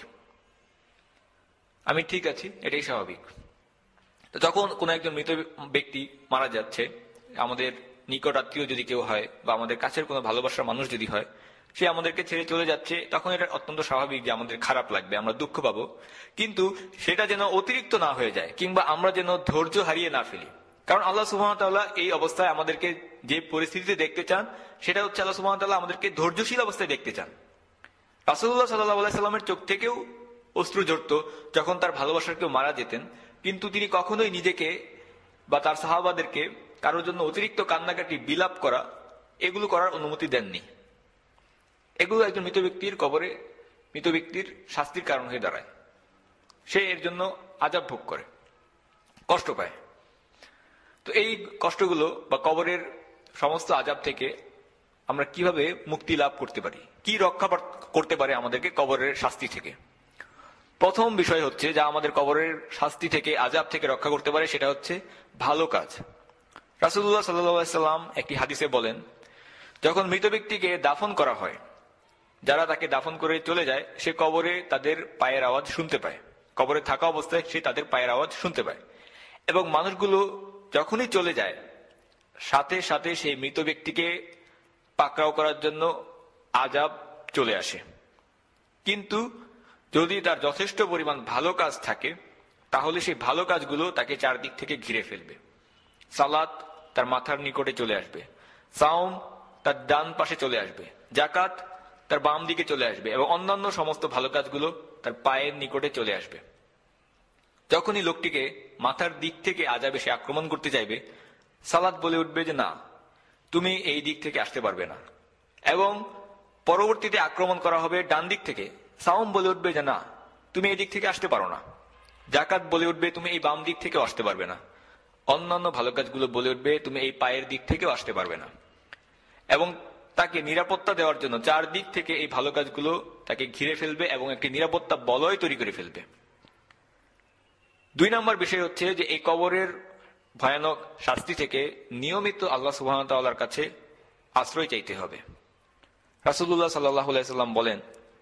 আমি ঠিক আছি, এটাই স্বাভাবিক। তো যখন কোনো একজন মৃত ব্যক্তি মারা যাচ্ছে, আমাদের নিকট আত্মীয় যদি কেউ হয় বা আমাদের কাছের কোনো ভালোবাসার মানুষ যদি হয়, সে আমাদেরকে ছেড়ে চলে যাচ্ছে, তখন এটা অত্যন্ত স্বাভাবিক যে আমাদের খারাপ লাগবে, আমরা দুঃখ পাবো। কিন্তু সেটা যেন অতিরিক্ত না হয়ে যায়, কিংবা আমরা যেন ধৈর্য হারিয়ে না ফেলি। কারণ আল্লাহ সুবহানাহু ওয়া তাআলা এই অবস্থায় আমাদেরকে যে পরিস্থিতিতে দেখতে চান সেটা হচ্ছে আল্লাহ সুবহানাহু ওয়া তাআলা আমাদেরকে ধৈর্যশীল অবস্থায় দেখতে চান। রাসূলুল্লাহ সাল্লাল্লাহু আলাইহি সাল্লামের চোখ থেকেও অশ্রু ঝরত যখন তার ভালোবাসার কেউ মারা যেতেন, কিন্তু তিনি কখনোই নিজেকে বা তার সাহাবাদেরকে কারোর জন্য অতিরিক্ত কান্নাকাটি, বিলাপ করা, এগুলো করার অনুমতি দেননি। এগুলো একজন মৃত ব্যক্তির কবরে মৃত ব্যক্তির শাস্তির কারণ হয়ে দাঁড়ায়। সে এর জন্য আযাব ভোগ করে, কষ্ট পায়। তো এই কষ্টগুলো বা কবরের সমস্ত আযাব থেকে আমরা কিভাবে মুক্তি লাভ করতে পারি, কি রক্ষা করতে পারে আমাদেরকে কবরের শাস্তি থেকে? প্রথম বিষয় হচ্ছে যা আমাদের কবরের শাস্তি থেকে, আযাব থেকে রক্ষা করতে পারে, সেটা হচ্ছে ভালো কাজ। রাসূলুল্লাহ সাল্লাল্লাহু আলাইহি সাল্লাম একটি হাদিসে বলেন, যখন মৃত ব্যক্তিকে দাফন করা হয় যারা তাকে দাফন করে চলে যায়, সে কবরে তাদের পায়ের আওয়াজ শুনতে পায়। কবরে থাকা অবস্থায় সে তাদের পায়ের আওয়াজ শুনতে পায়। এবং মানুষগুলো যখনই চলে যায়, সাথে সাথে সেই মৃত ব্যক্তিকে পাকড়াও করার জন্য আযাব চলে আসে। কিন্তু যদি তার যথেষ্ট পরিমাণ ভালো কাজ থাকে, তাহলে সেই ভালো কাজগুলো তাকে চারদিক থেকে ঘিরে ফেলবে। সালাত তার মাথার নিকটে চলে আসবে, সাওম তার ডান পাশে চলে আসবে, যাকাত তার বাম দিকে চলে আসবে, এবং অন্যান্য সমস্ত ভালো কাজগুলো তার পায়ের নিকটে চলে আসবে। যখনই লোকটিকে মাথার দিক থেকে আযাব এসে আক্রমণ করতে চাইবে, সালাত বলে উঠবে যে না, তুমি এই দিক থেকে আসতে পারবে না। এবং পরবর্তীতে আক্রমণ করা হবে ডান দিক থেকে, সাওম বলে উঠবে যে না, তুমি এই দিক থেকে আসতে পারো না। যাকাত বলে উঠবে তুমি এই বাম দিক থেকেও আসতে পারবে না। অন্যান্য ভালো কাজগুলো বলে উঠবে তুমি এই পায়ের দিক থেকেও আসতে পারবে না। এবং তাকে নিরাপত্তা দেওয়ার জন্য চারদিক থেকে এই ভালো কাজগুলো তাকে ঘিরে ফেলবে এবং একটি নিরাপত্তা বলয় তৈরি করে ফেলবে। 2 নম্বর বিষয় হচ্ছে যে এই কবরের ভয়ানক শাস্তি থেকে নিয়মিত আল্লাহ সুবহানাহু ওয়া তাআলার কাছে আশ্রয় চাইতে হবে। রাসূলুল্লাহ সাল্লাল্লাহু আলাইহি সাল্লাম বলেন,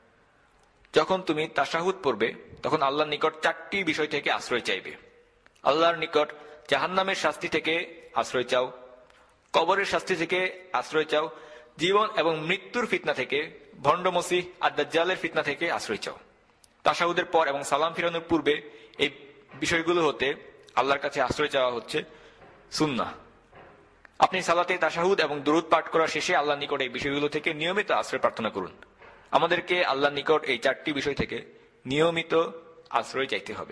যখন তুমি তাশাহুদ পড়বে তখন আল্লাহর নিকট 4টি বিষয় থেকে আশ্রয় চাইবে। আল্লাহর নিকট জাহান্নামের শাস্তি থেকে আশ্রয় চাও, কবরের শাস্তি থেকে আশ্রয় চাও, জীবন এবং মৃত্যুর ফিতনা থেকে, ভণ্ড মসিহ আর দাজ্জালের ফিতনা থেকে আশ্রয় চাও। তাশাহুদের পর এবং সালাম ফিরানোর পূর্বে এই বিষয়গুলো হতে আল্লাহর কাছে আশ্রয় চাওয়া হচ্ছে সুন্নাহ। আপনি সালাতে তাশাহুদ এবং দুরূদ পাঠ করার শেষে আল্লাহর নিকট এই বিষয়গুলো থেকে নিয়মিত আশ্রয় প্রার্থনা করুন। আমাদেরকে আল্লাহর নিকট এই 4টি বিষয় থেকে নিয়মিত আশ্রয় চাইতে হবে।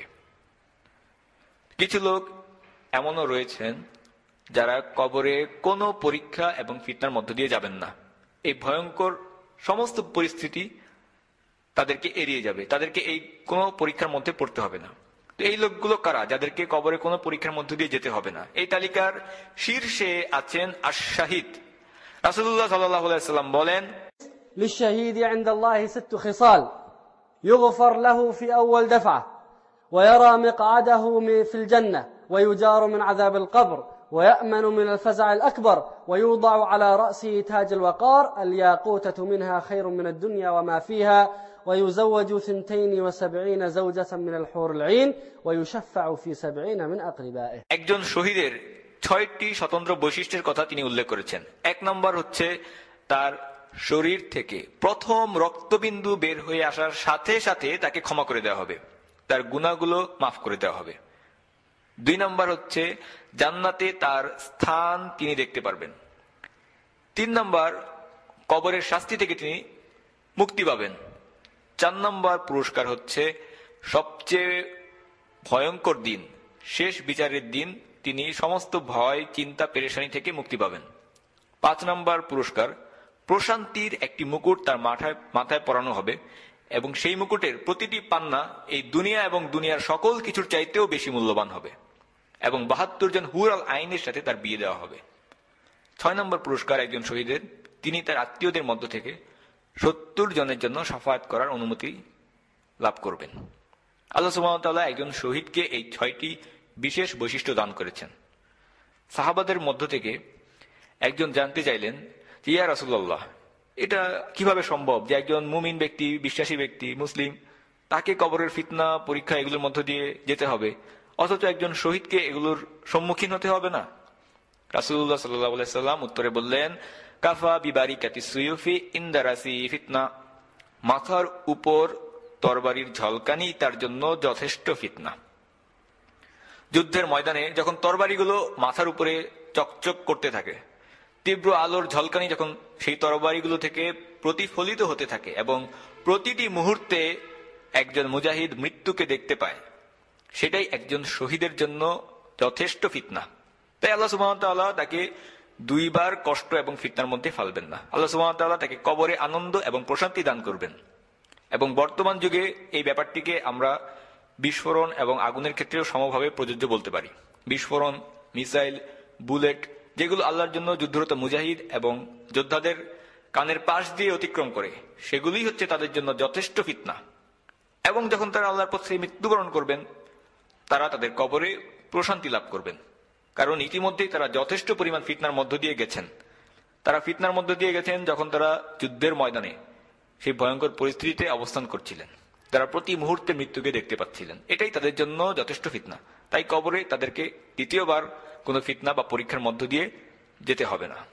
কিছু লোক এমনও রয়েছেন যারা কবরে কোনো পরীক্ষা এবং ফিতনার মধ্য দিয়ে যাবেন না। এই ভয়ঙ্কর সমস্ত পরিস্থিতি তাদেরকে এড়িয়ে যাবে, তাদেরকে এই কোনো পরীক্ষার মধ্যে পড়তে হবে না। তো এই লোকগুলো কারা, যাদেরকে কবরে কোনো পরীক্ষার মধ্য দিয়ে যেতে হবে না? এই তালিকার শীর্ষে আছেন আশ-শাহিদ। রাসূলুল্লাহ সাল্লাল্লাহু আলাইহি ওয়াসাল্লাম বলেন, للشهيد عند الله 6 خصال يغفر له في أول دفعة ويرى مقعده في الجنة ويجار من عذاب القبر ويأمن من الفزع الأكبر ويوضع على رأسه تاج الوقار الياقوتة منها خير من الدنيا وما فيها ويزوج 72 زوجة من الحور العين ويشفع في 70 من أقربائه। একজন শহীদের 6টি স্বতন্ত্র বৈশিষ্ট্যের কথা তিনি উল্লেখ করেছেন। 1 নম্বর হচ্ছে তার শরীর থেকে প্রথম রক্তবিন্দু বের হয়ে আসার সাথে সাথে তাকে ক্ষমা করে দেওয়া হবে, তার গুনাহগুলো মাফ করে দেওয়া হবে। 2 নম্বর হচ্ছে জান্নাতে তার স্থান তিনি দেখতে পারবেন। 3 নম্বর কবরের শাস্তি থেকে তিনি মুক্তি পাবেন। 4 নম্বর পুরস্কার হচ্ছে সবচেয়ে ভয়ঙ্কর দিন, শেষ বিচারের দিন, তিনি সমস্ত ভয়, চিন্তা, পেরেশানি থেকে মুক্তি পাবেন। 5 নম্বর পুরস্কার প্রশান্তির একটি মুকুট তার মাথায় পরানো হবে এবং সেই মুকুটের প্রতিটি পান্না এই দুনিয়া এবং দুনিয়ার সকল কিছুর চাইতেও বেশি মূল্যবান হবে এবং 72 জন হুর আল আইনের সাথে তার বিয়ে দেওয়া হবে। 6 নম্বর পুরস্কার একজন শহীদের, তিনি তার আত্মীয়দের মধ্য থেকে 70 জনের জন্য শাফায়াত করার অনুমতি লাভ করবেন। আল্লাহ সুবহানাহু ওয়া তাআলা একজন শহীদকে এই 6টি বিশেষ বৈশিষ্ট্য দান করেছেন। সাহাবাদের মধ্য থেকে একজন জানতে চাইলেন, ইয়া রাসূলুল্লাহ, এটা কিভাবে সম্ভব যে একজন মুমিন ব্যক্তি, বিশ্বাসী ব্যক্তি, মুসলিম, তাকে কবরের ফিতনা, পরীক্ষা এগুলোর মধ্য দিয়ে যেতে হবে, অথচ একজন শহীদকে এগুলোর সম্মুখীন হতে হবে না? রাসূলুল্লাহ সাল্লাল্লাহু আলাইহি সাল্লাম উত্তরে বললেন, কাফা বিবারিকাতি সুয়ুফি ইনদা রাসি ফিতনা, মাথার উপর তরবারির ঝলকানি তার জন্য যথেষ্ট ফিতনা। যুদ্ধের ময়দানে যখন তরবারিগুলো মাথার উপরে চকচক করতে থাকে, তীব্র আলোর ঝলকানি যখন সেই তরবারিগুলো থেকে প্রতিফলিত হতে থাকে এবং প্রতিটি মুহূর্তে একজন মুজাহিদ মৃত্যুকে দেখতে পায়, সেটাই একজন শহীদের জন্য যথেষ্ট ফিতনা। তাই আল্লাহ সুবহানাহু ওয়া তাআলা তাকে 2 বার কষ্ট এবং ফিতনার মধ্যে ফেলবেন না। আল্লাহ সুবহানাহু ওয়া তাআলা তাকে কবরে আনন্দ এবং প্রশান্তি দান করবেন। এবং বর্তমান যুগে এই ব্যাপারটিকে আমরা বিস্ফোরণ এবং আগুনের ক্ষেত্রেও সমভাবে প্রযোজ্য বলতে পারি। বিস্ফোরণ, মিসাইল, বুলেট, যেগুলো আল্লাহর জন্য যুদ্ধরত মুজাহিদ এবং যোদ্ধাদের কানের পাশ দিয়ে অতিক্রম করে, সেগুলোই হচ্ছে তাদের জন্য যথেষ্ট ফিতনা। এবং যখন তারা আল্লাহর পথে মৃত্যুবরণ করবেন, তারা তাদের কবরে প্রশান্তি লাভ করবেন, কারণ ইতিমধ্যেই তারা যথেষ্ট পরিমাণ ফিতনার মধ্য দিয়ে গেছেন। তারা ফিতনার মধ্য দিয়ে গেছেন যখন তারা যুদ্ধের ময়দানে সেই ভয়ঙ্কর পরিস্থিতিতে অবস্থান করছিলেন। তারা প্রতি মুহূর্তে মৃত্যুকে দেখতে পাচ্ছিলেন। এটাই তাদের জন্য যথেষ্ট ফিতনা। তাই কবরে তাদেরকে দ্বিতীয়বার কোনো ফিতনা বা পরীক্ষার মধ্য দিয়ে যেতে হবে না।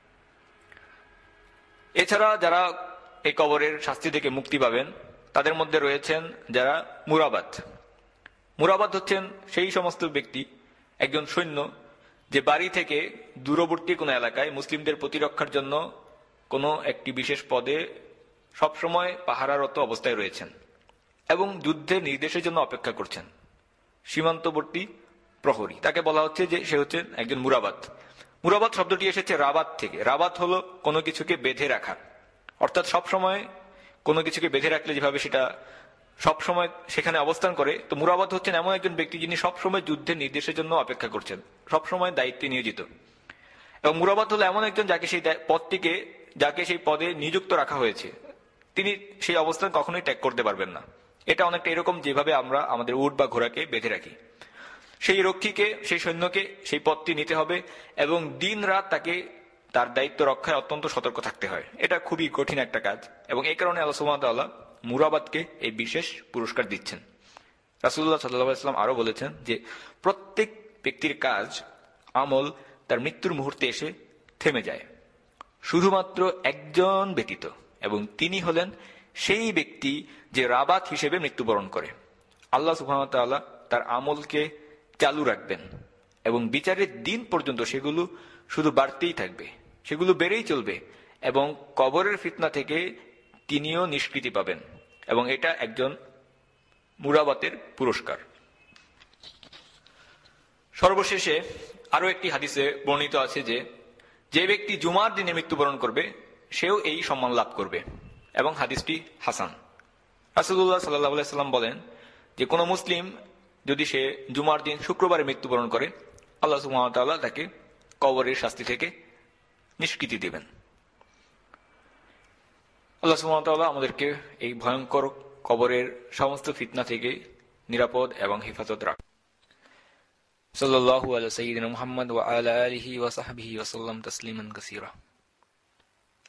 এছাড়া যারা এই কবরের শাস্তি থেকে মুক্তি পাবেন তাদের মধ্যে রয়েছেন যারা মুরাবাত। মুরাবাত হচ্ছেন সেই সমস্ত ব্যক্তি, একজন সৈন্য যে বাড়ি থেকে দূরবর্তী কোনো এলাকায় মুসলিমদের প্রতিরক্ষার জন্য কোনো একটি বিশেষ পদে সবসময় পাহারারত অবস্থায় রয়েছেন এবং যুদ্ধের নির্দেশের জন্য অপেক্ষা করছেন, সীমান্তবর্তী প্রহরী। তাকে বলা হচ্ছে যে সে হচ্ছেন একজন মুরাবাত। মুরাবাত শব্দটি এসেছে রাবাত থেকে। রাবাত হলো কোনো কিছুকে বেঁধে রাখা, অর্থাৎ সবসময় কোনো কিছুকে বেঁধে রাখলে যেভাবে সেটা সবসময় সেখানে অবস্থান করে, তো মুরাবাত হচ্ছেন এমন একজন ব্যক্তি যিনি সবসময় যুদ্ধের নির্দেশের জন্য অপেক্ষা করছেন, সবসময় দায়িত্বে নিয়োজিত। এবং মুরাবাত হলো এমন একজন যাকে সেই পদে নিযুক্ত রাখা হয়েছে, তিনি সেই অবস্থান কখনোই ত্যাগ করতে পারবেন না। এটা অনেকটা এরকম যেভাবে আমরা আমাদের উট বা ঘোড়াকে বেঁধে রাখি। সেই রক্ষীকে, সেই সৈন্যকে সেই পদটি নিতে হবে এবং দিন রাত তাকে তার দায়িত্ব রক্ষায় অত্যন্ত সতর্ক থাকতে হয়। এটা খুবই কঠিন একটা কাজ এবং এই কারণে আল্লাহ সুবহানাহু ওয়া তাআলা মুরাবাতকে এই বিশেষ পুরস্কার দিচ্ছেন। রাসূলুল্লাহ সাল্লাল্লাহু আলাইহি ওয়াসাল্লাম আরো বলেছেন যে প্রত্যেক ব্যক্তির কাজ, আমল তার মৃত্যুর মুহূর্তে এসে থেমে যায়, শুধুমাত্র একজন ব্যতীত, এবং তিনি হলেন সেই ব্যক্তি যে রাবাত হিসেবে মৃত্যুবরণ করে। আল্লাহ সুবহানাহু ওয়া তাআলা তার আমলকে চালু রাখবেন এবং বিচারের দিন পর্যন্ত সেগুলো শুধু বাড়তেই থাকবে, সেগুলো বেড়েই চলবে এবং কবরের ফিতনা থেকে তিনিও নিষ্কৃতি পাবেন এবং এটা একজন মুরাবাতের পুরস্কার। সর্বশেষে আরো একটি হাদিসে বর্ণিত আছে যে যে ব্যক্তি জুমার দিনে মৃত্যুবরণ করবে সেও এই সম্মান লাভ করবে এবং হাদিসটি হাসান। রাসূলুল্লাহ সাল্লাল্লাহু আলাইহি সাল্লাম বলেন যে কোনো মুসলিম যদি সে জুমার দিন শুক্রবারে মৃত্যুবরণ করে, আল্লাহ সুবহানাহু ওয়া তাআলা তাকে কবরের শাস্তি থেকে নিষ্কৃতি দেবেন। আল্লাহ সুবহানাহু ওয়া তাআলা আমাদেরকে এই ভয়ঙ্কর কবরের সমস্ত ফিতনা থেকে নিরাপদ এবং হেফাজত রাখুন। সাল্লাল্লাহু আলা সাইয়্যিদিনা মুহাম্মদ ওয়া আলা আলিহি ওয়া সাহবিহি ওয়া সাল্লাম তাসলিমান কাসীরা।